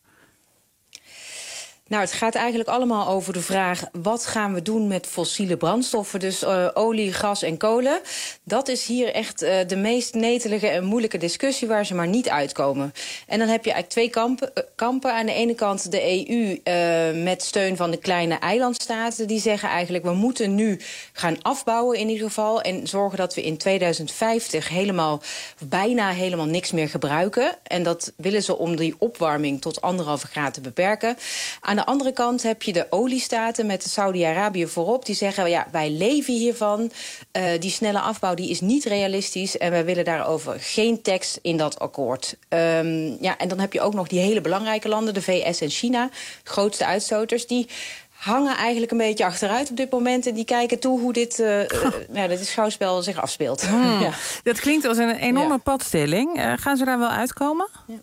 Nou, het gaat eigenlijk allemaal over de vraag, wat gaan we doen met fossiele brandstoffen? Dus uh, olie, gas en kolen. Dat is hier echt uh, de meest netelige en moeilijke discussie waar ze maar niet uitkomen. En dan heb je eigenlijk twee kampen. Uh, kampen. Aan de ene kant de E U uh, met steun van de kleine eilandstaten. Die zeggen eigenlijk, we moeten nu gaan afbouwen in ieder geval. En zorgen dat we in tweeduizend vijftig helemaal, bijna helemaal niks meer gebruiken. En dat willen ze om die opwarming tot anderhalve graad te beperken. Aan de andere kant heb je de oliestaten met Saudi-Arabië voorop. Die zeggen, ja, wij leven hiervan. Uh, die snelle afbouw die is niet realistisch. En wij willen daarover geen tekst in dat akkoord. Um, ja, en dan heb je ook nog die hele belangrijke landen, de V S en China, grootste uitstoters, die hangen eigenlijk een beetje achteruit op dit moment. En die kijken toe hoe dit, uh, uh, nou, dit schouwspel zich afspeelt. Hmm. Ja. Dat klinkt als een enorme ja. padstelling. Uh, gaan ze daar wel uitkomen? Ja.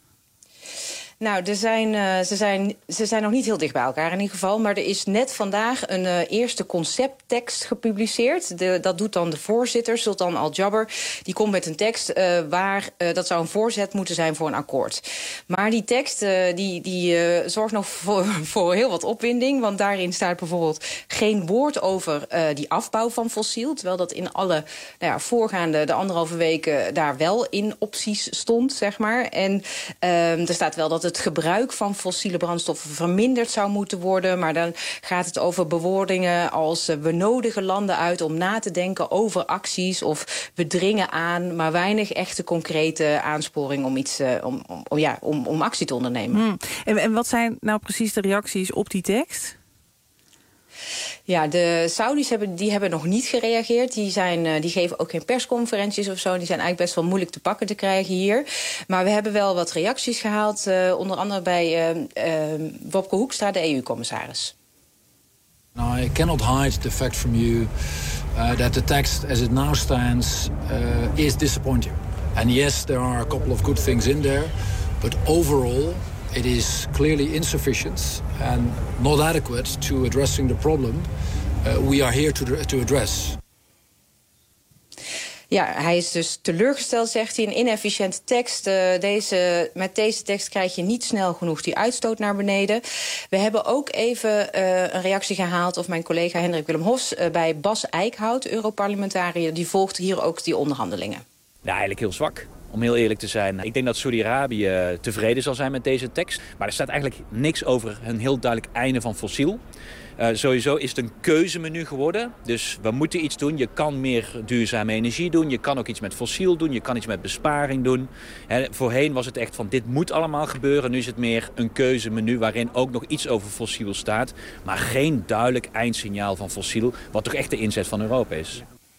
Nou, er zijn, uh, ze, zijn, ze zijn nog niet heel dicht bij elkaar in ieder geval. Maar er is net vandaag een uh, eerste concepttekst gepubliceerd. De, dat doet dan de voorzitter, Sultan Al-Jaber. Die komt met een tekst uh, waar, uh, dat zou een voorzet moeten zijn voor een akkoord. Maar die tekst uh, die, die, uh, zorgt nog voor, voor heel wat opwinding. Want daarin staat bijvoorbeeld geen woord over uh, die afbouw van fossiel. Terwijl dat in alle nou ja, voorgaande, de anderhalve weken, daar wel in opties stond, zeg maar. En uh, er staat wel dat het gebruik van fossiele brandstoffen verminderd zou moeten worden. Maar dan gaat het over bewoordingen als uh, we nodigen landen uit om na te denken over acties of we dringen aan, maar weinig echte concrete aansporing om iets uh, om, om, om, ja, om, om actie te ondernemen. Hmm. En, en wat zijn nou precies de reacties op die tekst? Ja, de Saudis hebben, die hebben nog niet gereageerd. Die, zijn, die geven ook geen persconferenties of zo. Die zijn eigenlijk best wel moeilijk te pakken te krijgen hier. Maar we hebben wel wat reacties gehaald. Uh, onder andere bij uh, uh, Wopke Hoekstra, de E U-commissaris. Now, I cannot hide the fact from you uh, that the text as it now stands uh, is disappointing. And yes, there are a couple of good things in there. But overall, it is clearly insufficient and not adequate to addressing the problem uh, we are here to, to address. Ja, hij is dus teleurgesteld, zegt hij. Een inefficiënte tekst. Uh, deze, met deze tekst krijg je niet snel genoeg die uitstoot naar beneden. We hebben ook even uh, een reactie gehaald... of mijn collega Hendrik Willem Hofs uh, bij Bas Eickhout, Europarlementariër... die volgt hier ook die onderhandelingen. Ja, eigenlijk heel zwak. Om heel eerlijk te zijn. Ik denk dat Saudi-Arabië tevreden zal zijn met deze tekst. Maar er staat eigenlijk niks over een heel duidelijk einde van fossiel. Uh, sowieso is het een keuzemenu geworden. Dus we moeten iets doen. Je kan meer duurzame energie doen. Je kan ook iets met fossiel doen. Je kan iets met besparing doen. He, voorheen was het echt van dit moet allemaal gebeuren. Nu is het meer een keuzemenu waarin ook nog iets over fossiel staat. Maar geen duidelijk eindsignaal van fossiel. Wat toch echt de inzet van Europa is.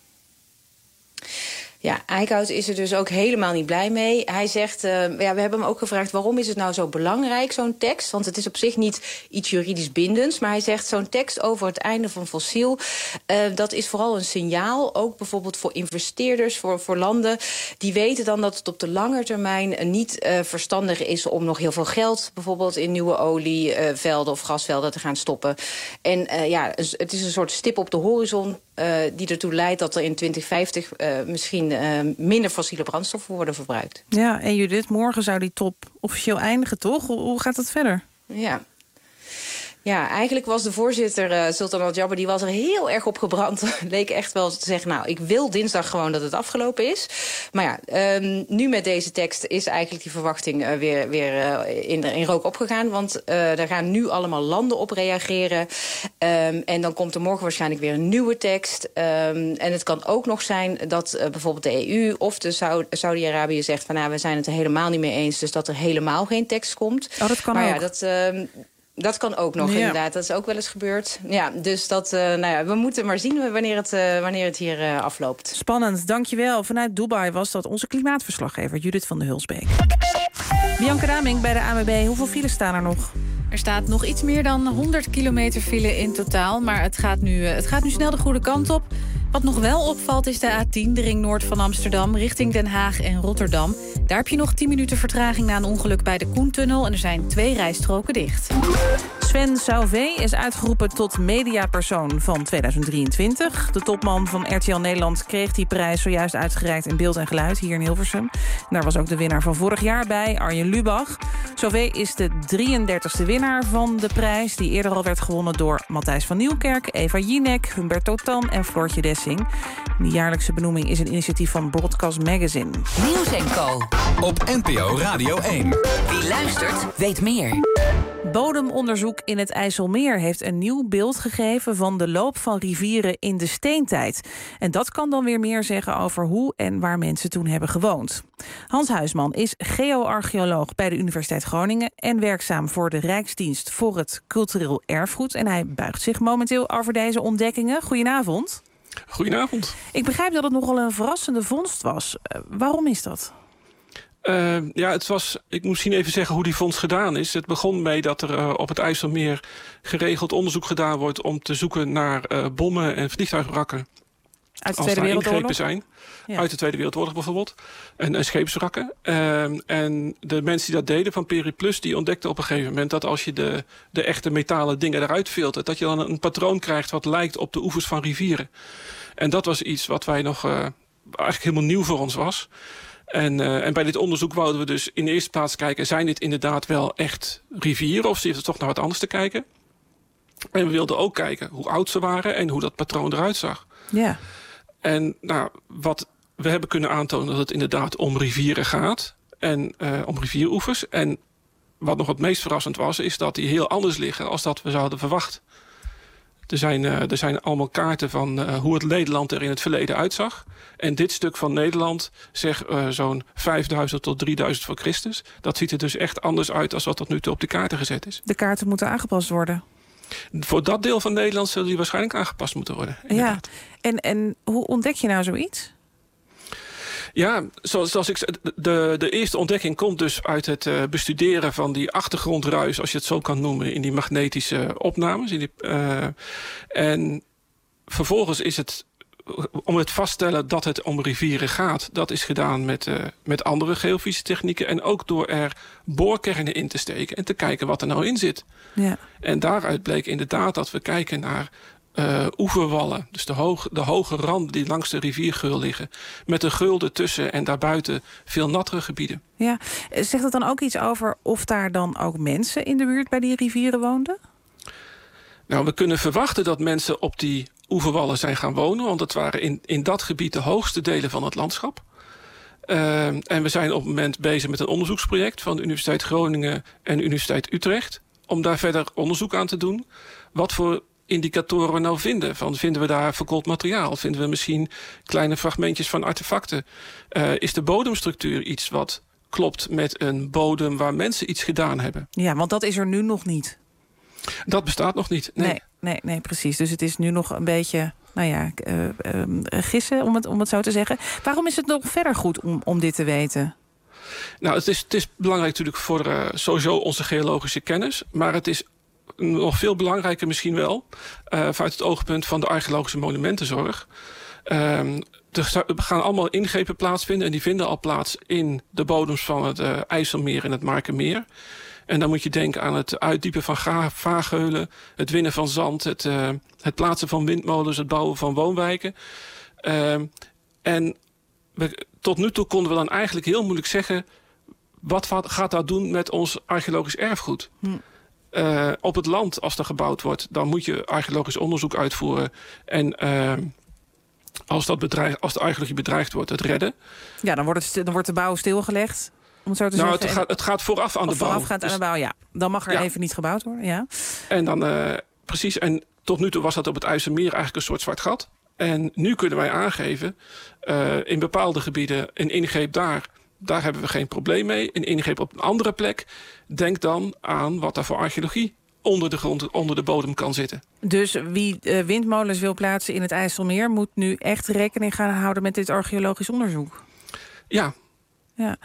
Ja, Eickhout is er dus ook helemaal niet blij mee. Hij zegt, uh, ja, we hebben hem ook gevraagd... waarom is het nou zo belangrijk, zo'n tekst? Want het is op zich niet iets juridisch bindends. Maar hij zegt, zo'n tekst over het einde van fossiel... Uh, dat is vooral een signaal, ook bijvoorbeeld voor investeerders... voor, voor landen, die weten dan dat het op de lange termijn... niet uh, verstandig is om nog heel veel geld... bijvoorbeeld in nieuwe olievelden of gasvelden te gaan stoppen. En uh, ja, het is een soort stip op de horizon... Uh, die ertoe leidt dat er in twintig vijftig uh, misschien uh, minder fossiele brandstoffen worden verbruikt. Ja, en Judith, morgen zou die top officieel eindigen, toch? Hoe, hoe gaat dat verder? Ja. Ja, eigenlijk was de voorzitter, uh, Sultan Al-Jaber... die was er heel erg op gebrand. Leek echt wel te zeggen, nou, ik wil dinsdag gewoon dat het afgelopen is. Maar ja, um, nu met deze tekst is eigenlijk die verwachting uh, weer, weer uh, in, in rook opgegaan. Want uh, daar gaan nu allemaal landen op reageren. Um, en dan komt er morgen waarschijnlijk weer een nieuwe tekst. Um, en het kan ook nog zijn dat uh, bijvoorbeeld de E U of de Saudi-Arabië zegt... van nou, we zijn het er helemaal niet mee eens, dus dat er helemaal geen tekst komt. Oh, dat kan maar ook. Ja, dat... Um, Dat kan ook nog, ja. Inderdaad. Dat is ook wel eens gebeurd. Ja, dus dat, uh, nou ja, we moeten maar zien wanneer het, uh, wanneer het hier uh, afloopt. Spannend, dankjewel. Vanuit Dubai was dat onze klimaatverslaggever Judith van de Hulsbeek. Bianca Daming bij de A N W B. Hoeveel files staan er nog? Er staat nog iets meer dan honderd kilometer file in totaal. Maar het gaat, nu, uh, het gaat nu snel de goede kant op. Wat nog wel opvalt is de A tien, de ring noord van Amsterdam... richting Den Haag en Rotterdam. Daar heb je nog tien minuten vertraging na een ongeluk bij de Koentunnel... en er zijn twee rijstroken dicht. Sven Sauvé is uitgeroepen tot mediapersoon van tweeduizend drieëntwintig. De topman van R T L Nederland kreeg die prijs zojuist uitgereikt... in beeld en geluid hier in Hilversum. En daar was ook de winnaar van vorig jaar bij, Arjen Lubach. Sauvé is de drieëndertigste winnaar van de prijs... die eerder al werd gewonnen door Matthijs van Nieuwkerk... Eva Jinek, Humberto Tan en Floortje Dessing. De jaarlijkse benoeming is een initiatief van Broadcast Magazine. Nieuws en Co. Op N P O Radio één. Wie luistert, weet meer. Bodemonderzoek in het IJsselmeer heeft een nieuw beeld gegeven... van de loop van rivieren in de steentijd. En dat kan dan weer meer zeggen over hoe en waar mensen toen hebben gewoond. Hans Huisman is geoarcheoloog bij de Universiteit Groningen... en werkzaam voor de Rijksdienst voor het Cultureel Erfgoed. En hij buigt zich momenteel over deze ontdekkingen. Goedenavond. Goedenavond. Ik begrijp dat het nogal een verrassende vondst was. Uh, waarom is dat? Uh, ja, het was, ik moet misschien even zeggen hoe die vondst gedaan is. Het begon mee dat er uh, op het IJsselmeer geregeld onderzoek gedaan wordt... om te zoeken naar uh, bommen en vliegtuigwrakken. Uit de Tweede Wereldoorlog? Zijn. Ja. Uit de Tweede Wereldoorlog bijvoorbeeld. En, en scheepswrakken. Uh, en de mensen die dat deden van Periplus... die ontdekten op een gegeven moment dat als je de, de echte metalen dingen eruit filtert... dat je dan een patroon krijgt wat lijkt op de oevers van rivieren. En dat was iets wat wij nog uh, eigenlijk helemaal nieuw voor ons was... En, uh, en bij dit onderzoek wouden we dus in de eerste plaats kijken... zijn dit inderdaad wel echt rivieren of zit er toch naar wat anders te kijken? En we wilden ook kijken hoe oud ze waren en hoe dat patroon eruit zag. Ja. En nou, wat we hebben kunnen aantonen dat het inderdaad om rivieren gaat... en uh, om rivieroevers. En wat nog het meest verrassend was... is dat die heel anders liggen als dat we zouden verwachten. Er zijn, uh, er zijn allemaal kaarten van uh, hoe het Nederland er in het verleden uitzag. En dit stuk van Nederland, zeg uh, zo'n vijfduizend tot drieduizend voor Christus... dat ziet er dus echt anders uit als wat tot nu toe op de kaarten gezet is. De kaarten moeten aangepast worden. Voor dat deel van Nederland zullen die waarschijnlijk aangepast moeten worden. Ja, en, en hoe ontdek je nou zoiets? Ja, zoals, zoals ik zei, de, de eerste ontdekking komt dus uit het uh, bestuderen van die achtergrondruis, als je het zo kan noemen, in die magnetische opnames. In die, uh, en vervolgens is het, om het vaststellen dat het om rivieren gaat, dat is gedaan met, uh, met andere geofysische technieken. En ook door er boorkernen in te steken en te kijken wat er nou in zit. Ja. En daaruit bleek inderdaad dat we kijken naar Uh, oeverwallen, dus de, hoog, de hoge randen die langs de riviergeul liggen, met een geul ertussen en daarbuiten veel nattere gebieden. Ja, zegt dat dan ook iets over of daar dan ook mensen in de buurt bij die rivieren woonden? Nou, we kunnen verwachten dat mensen op die oeverwallen zijn gaan wonen, want het waren in, in dat gebied de hoogste delen van het landschap. Uh, en we zijn op het moment bezig met een onderzoeksproject van de Universiteit Groningen en de Universiteit Utrecht, om daar verder onderzoek aan te doen. Wat voor indicatoren we nou vinden. Van, vinden we daar verkoold materiaal? Vinden we misschien kleine fragmentjes van artefacten? Uh, is de bodemstructuur iets wat klopt met een bodem waar mensen iets gedaan hebben? Ja, want dat is er nu nog niet. Dat bestaat nog niet, nee. Nee, nee, nee precies. Dus het is nu nog een beetje, nou ja, uh, uh, gissen, om het, om het zo te zeggen. Waarom is het nog verder goed om, om dit te weten? Nou, het is, het is belangrijk natuurlijk voor uh, sowieso onze geologische kennis, maar het is nog veel belangrijker misschien wel, uh, vanuit het oogpunt van de archeologische monumentenzorg. Uh, er gaan allemaal ingrepen plaatsvinden en die vinden al plaats in de bodems van het uh, IJsselmeer en het Markermeer. En dan moet je denken aan het uitdiepen van vaargeulen, het winnen van zand, het, uh, het plaatsen van windmolens, het bouwen van woonwijken. Uh, en we, tot nu toe konden we dan eigenlijk heel moeilijk zeggen, wat gaat dat doen met ons archeologisch erfgoed? Hm. Uh, op het land, als er gebouwd wordt, dan moet je archeologisch onderzoek uitvoeren. En uh, als, dat bedreig, als de archeologie bedreigd wordt, het redden. Ja, dan wordt, het, dan wordt de bouw stilgelegd, om het zo te nou, zeggen. Het gaat, het gaat vooraf aan of de bouw. Voorafgaand dus, aan de bouw, ja. Dan mag er ja. even niet gebouwd worden, ja. En dan, uh, precies, en tot nu toe was dat op het IJsselmeer eigenlijk een soort zwart gat. En nu kunnen wij aangeven, uh, in bepaalde gebieden, een ingreep daar, daar hebben we geen probleem mee. Een ingreep op een andere plek, denk dan aan wat daar voor archeologie onder de grond, onder de bodem kan zitten. Dus wie uh, windmolens wil plaatsen in het IJsselmeer moet nu echt rekening gaan houden met dit archeologisch onderzoek? Ja. ja.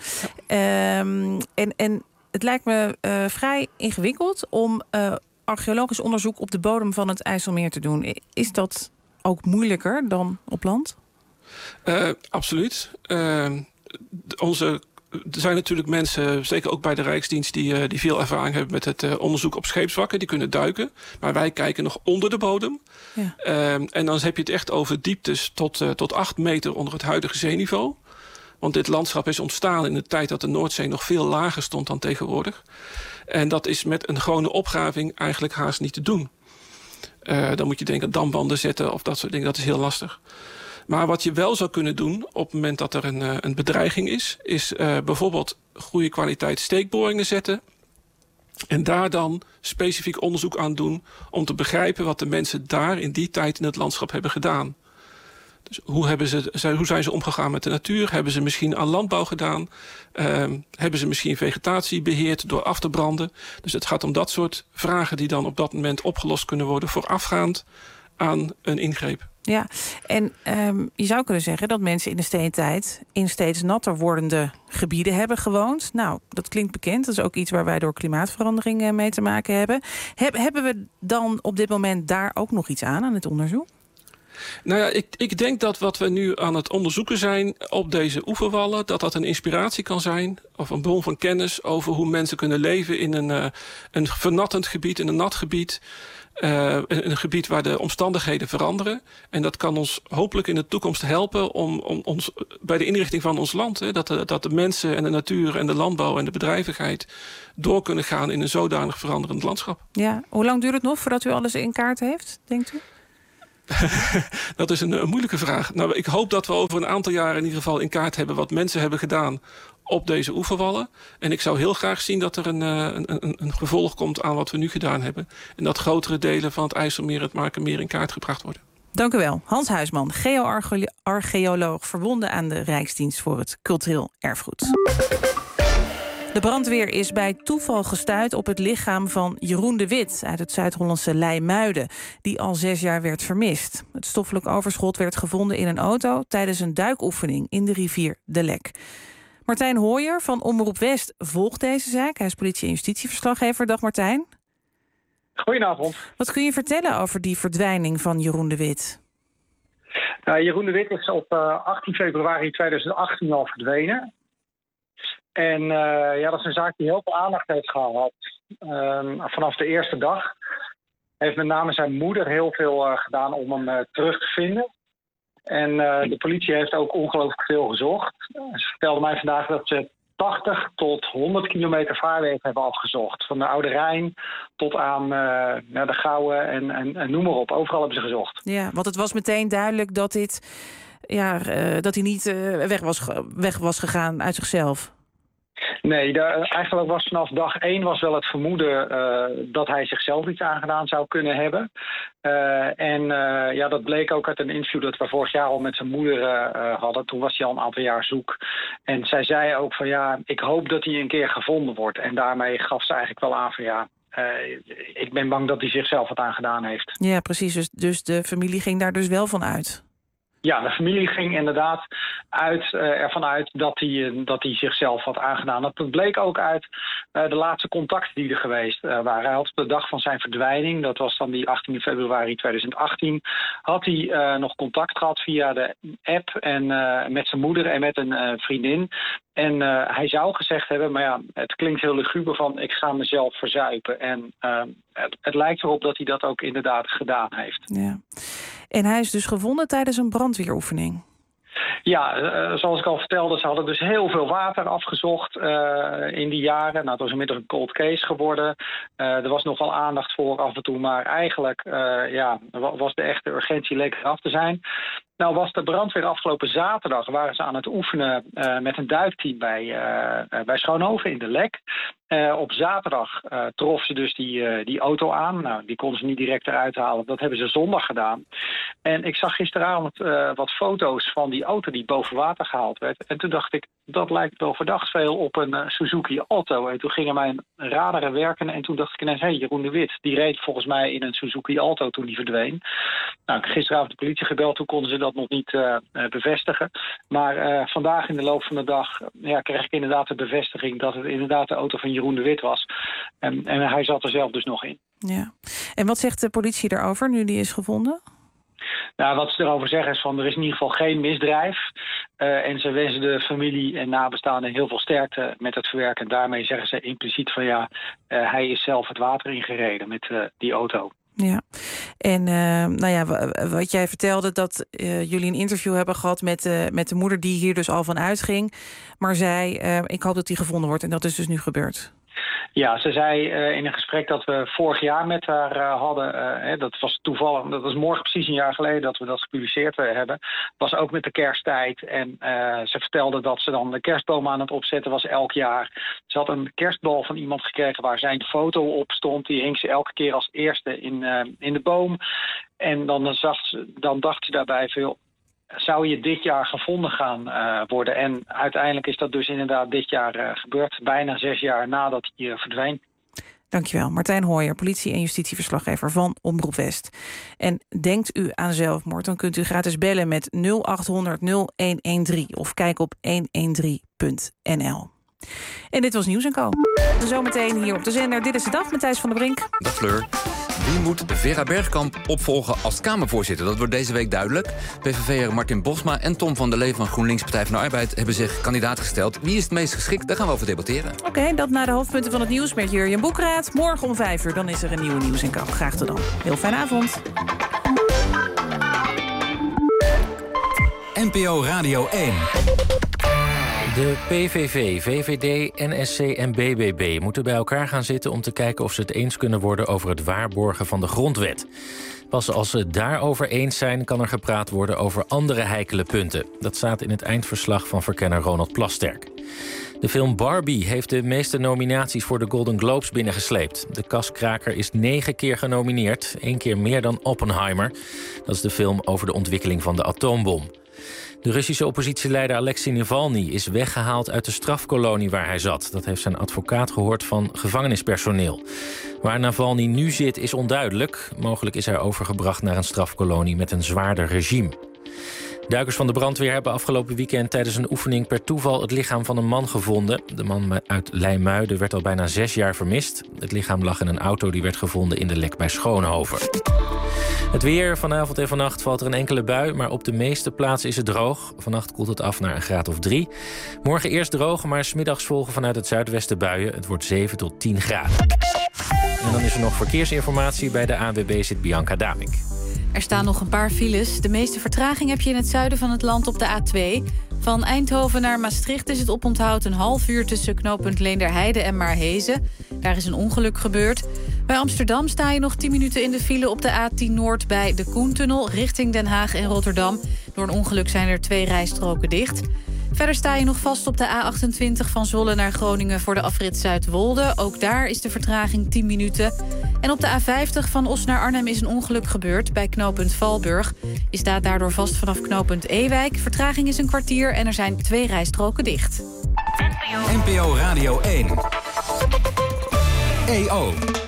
Um, en, en het lijkt me uh, vrij ingewikkeld om uh, archeologisch onderzoek op de bodem van het IJsselmeer te doen. Is dat ook moeilijker dan op land? Uh, absoluut. Uh, onze Er zijn natuurlijk mensen, zeker ook bij de Rijksdienst, die, uh, die veel ervaring hebben met het uh, onderzoek op scheepswrakken. Die kunnen duiken. Maar wij kijken nog onder de bodem. Ja. Uh, en dan heb je het echt over dieptes tot, uh, tot acht meter onder het huidige zeeniveau. Want dit landschap is ontstaan in de tijd dat de Noordzee nog veel lager stond dan tegenwoordig. En dat is met een gewone opgraving eigenlijk haast niet te doen. Uh, dan moet je denken aan dambanden zetten of dat soort dingen. Dat is heel lastig. Maar wat je wel zou kunnen doen op het moment dat er een, uh, een bedreiging is, is uh, bijvoorbeeld goede kwaliteit steekboringen zetten. En daar dan specifiek onderzoek aan doen om te begrijpen wat de mensen daar in die tijd in het landschap hebben gedaan. Dus hoe, hebben ze, hoe zijn ze omgegaan met de natuur? Hebben ze misschien aan landbouw gedaan? Uh, hebben ze misschien vegetatie beheerd door af te branden? Dus het gaat om dat soort vragen die dan op dat moment opgelost kunnen worden voorafgaand aan een ingreep. Ja, en um, je zou kunnen zeggen dat mensen in de steentijd in steeds natter wordende gebieden hebben gewoond. Nou, dat klinkt bekend. Dat is ook iets waar wij door klimaatverandering mee te maken hebben. Heb, hebben we dan op dit moment daar ook nog iets aan, aan het onderzoek? Nou ja, ik, ik denk dat wat we nu aan het onderzoeken zijn op deze oeverwallen, dat dat een inspiratie kan zijn of een bron van kennis over hoe mensen kunnen leven in een, uh, een vernattend gebied, in een nat gebied. Uh, een gebied waar de omstandigheden veranderen. En dat kan ons hopelijk in de toekomst helpen om, om ons bij de inrichting van ons land, hè, dat, de, dat de mensen en de natuur en de landbouw en de bedrijvigheid door kunnen gaan in een zodanig veranderend landschap. Ja, hoe lang duurt het nog voordat u alles in kaart heeft, denkt u? Dat is een, een moeilijke vraag. Nou, ik hoop dat we over een aantal jaren in ieder geval in kaart hebben wat mensen hebben gedaan op deze oeverwallen. En ik zou heel graag zien dat er een, een, een, een gevolg komt aan wat we nu gedaan hebben. En dat grotere delen van het IJsselmeer en het Markermeer in kaart gebracht worden. Dank u wel. Hans Huisman, geoarcheoloog verbonden aan de Rijksdienst voor het Cultureel Erfgoed. De brandweer is bij toeval gestuit op het lichaam van Jeroen de Wit uit het Zuid-Hollandse Leimuiden, die al zes jaar werd vermist. Het stoffelijk overschot werd gevonden in een auto tijdens een duikoefening in de rivier de Lek. Martijn Hooijer van Omroep West volgt deze zaak. Hij is politie- en justitieverslaggever. Dag Martijn. Goedenavond. Wat kun je vertellen over die verdwijning van Jeroen de Wit? Nou, Jeroen de Wit is op uh, achttien februari tweeduizend achttien al verdwenen. En uh, ja, dat is een zaak die heel veel aandacht heeft gehad. Uh, vanaf de eerste dag heeft met name zijn moeder heel veel uh, gedaan om hem uh, terug te vinden. En uh, de politie heeft ook ongelooflijk veel gezocht. Ze vertelde mij vandaag dat ze tachtig tot honderd kilometer vaarweg hebben afgezocht. Van de Oude Rijn tot aan uh, naar de Gouwen en, en, en noem maar op. Overal hebben ze gezocht. Ja, want het was meteen duidelijk dat, dit, ja, uh, dat hij niet uh, weg, was, weg was gegaan uit zichzelf. Nee, de, eigenlijk was vanaf dag één was wel het vermoeden uh, dat hij zichzelf iets aangedaan zou kunnen hebben. Uh, en uh, ja, dat bleek ook uit een interview dat we vorig jaar al met zijn moeder uh, hadden. Toen was hij al een aantal jaar zoek. En zij zei ook van ja, ik hoop dat hij een keer gevonden wordt. En daarmee gaf ze eigenlijk wel aan van ja, uh, ik ben bang dat hij zichzelf wat aangedaan heeft. Ja, precies. Dus, dus de familie ging daar dus wel van uit. Ja, de familie ging inderdaad uit, uh, ervan uit dat hij, uh, dat hij zichzelf had aangedaan. Dat bleek ook uit uh, de laatste contacten die er geweest uh, waren. Hij had op de dag van zijn verdwijning, dat was dan die achttiende februari tweeduizend achttien... had hij uh, nog contact gehad via de app en, uh, met zijn moeder en met een uh, vriendin. En uh, hij zou gezegd hebben, maar ja, het klinkt heel luguber van ik ga mezelf verzuipen. En uh, het, het lijkt erop dat hij dat ook inderdaad gedaan heeft. Ja. En hij is dus gevonden tijdens een brandweeroefening. Ja, uh, zoals ik al vertelde, ze hadden dus heel veel water afgezocht uh, in die jaren. Nou, het was inmiddels een cold case geworden. Uh, er was nogal aandacht voor af en toe, maar eigenlijk uh, ja, was de echte urgentie leek eraf te zijn. Nou was de brandweer afgelopen zaterdag, waren ze aan het oefenen uh, met een duikteam bij, uh, bij Schoonhoven in de Lek. Uh, op zaterdag uh, trof ze dus die, uh, die auto aan. Nou, die konden ze niet direct eruit halen. Dat hebben ze zondag gedaan. En ik zag gisteravond uh, wat foto's van die auto die boven water gehaald werd. En toen dacht ik, dat lijkt wel verdacht veel op een uh, Suzuki Alto. En toen gingen mijn radaren werken. En toen dacht ik ineens, hé, hey, Jeroen de Wit, die reed volgens mij in een Suzuki Alto toen die verdween. Nou, ik heb gisteravond de politie gebeld, toen konden ze dat nog niet uh, bevestigen. Maar uh, vandaag in de loop van de dag ja, kreeg ik inderdaad de bevestiging dat het inderdaad de auto van Jeroen de Wit was. En, en hij zat er zelf dus nog in. Ja. En wat zegt de politie daarover nu die is gevonden? Nou, wat ze erover zeggen is van er is in ieder geval geen misdrijf. Uh, en ze wensen de familie en nabestaanden heel veel sterkte met het verwerken. En daarmee zeggen ze impliciet van ja, uh, hij is zelf het water ingereden met uh, die auto. Ja, en uh, nou ja, wat jij vertelde, dat uh, jullie een interview hebben gehad met, uh, met de moeder die hier dus al van uitging. Maar zei, uh, ik hoop dat die gevonden wordt en dat is dus nu gebeurd. Ja, ze zei uh, in een gesprek dat we vorig jaar met haar uh, hadden, uh, hè, dat was toevallig, dat was morgen precies een jaar geleden dat we dat gepubliceerd uh, hebben, was ook met de kersttijd. En uh, ze vertelde dat ze dan de kerstboom aan het opzetten was elk jaar. Ze had een kerstbal van iemand gekregen waar zijn foto op stond. Die hing ze elke keer als eerste in, uh, in de boom. En dan, zag ze, dan dacht ze daarbij veel, zou je dit jaar gevonden gaan uh, worden? En uiteindelijk is dat dus inderdaad dit jaar uh, gebeurd. Bijna zes jaar nadat hij uh, verdween. Dankjewel. Martijn Hooijer, politie- en justitieverslaggever van Omroep West. En denkt u aan zelfmoord, dan kunt u gratis bellen met nul acht honderd nul een een drie of kijk op honderddertien punt n l. En dit was Nieuws en Co. Zometeen hier op de zender. Dit is de dag met Thijs van der Brink. Dag Fleur. Wie moet Vera Bergkamp opvolgen als Kamervoorzitter? Dat wordt deze week duidelijk. P V V'er Martin Bosma en Tom van der Lee van GroenLinks Partij van de Arbeid hebben zich kandidaat gesteld. Wie is het meest geschikt? Daar gaan we over debatteren. Oké, okay, dat naar de hoofdpunten van het nieuws met Jurjen Boekraat. Morgen om vijf uur, dan is er een nieuwe Nieuws en Co. Graag tot dan. Heel fijne avond. N P O Radio één. De P V V, V V D, N S C en B B B moeten bij elkaar gaan zitten om te kijken of ze het eens kunnen worden over het waarborgen van de grondwet. Pas als ze daarover eens zijn, kan er gepraat worden over andere heikele punten. Dat staat in het eindverslag van verkenner Ronald Plasterk. De film Barbie heeft de meeste nominaties voor de Golden Globes binnengesleept. De kaskraker is negen keer genomineerd, één keer meer dan Oppenheimer. Dat is de film over de ontwikkeling van de atoombom. De Russische oppositieleider Alexei Navalny is weggehaald uit de strafkolonie waar hij zat. Dat heeft zijn advocaat gehoord van gevangenispersoneel. Waar Navalny nu zit is onduidelijk. Mogelijk is hij overgebracht naar een strafkolonie met een zwaarder regime. Duikers van de brandweer hebben afgelopen weekend tijdens een oefening per toeval het lichaam van een man gevonden. De man uit Leimuiden werd al bijna zes jaar vermist. Het lichaam lag in een auto die werd gevonden in de Lek bij Schoonhoven. Het weer, vanavond en vannacht valt er een enkele bui, maar op de meeste plaatsen is het droog. Vannacht koelt het af naar een graad of drie. Morgen eerst droog, maar 's middags volgen vanuit het zuidwesten buien. Het wordt zeven tot tien graden. En dan is er nog verkeersinformatie. Bij de A N W B zit Bianca Damink. Er staan nog een paar files. De meeste vertraging heb je in het zuiden van het land op de A twee. Van Eindhoven naar Maastricht is het oponthoud een half uur tussen knooppunt Leenderheide en Maarhezen. Daar is een ongeluk gebeurd. Bij Amsterdam sta je nog tien minuten in de file op de A tien Noord bij de Koentunnel richting Den Haag en Rotterdam. Door een ongeluk zijn er twee rijstroken dicht. Verder sta je nog vast op de A achtentwintig van Zwolle naar Groningen voor de afrit Zuidwolde. Ook daar is de vertraging tien minuten. En op de A vijftig van Os naar Arnhem is een ongeluk gebeurd bij knooppunt Valburg. Je staat daardoor vast vanaf knooppunt Ewijk. Vertraging is een kwartier en er zijn twee rijstroken dicht. N P O Radio één. E O.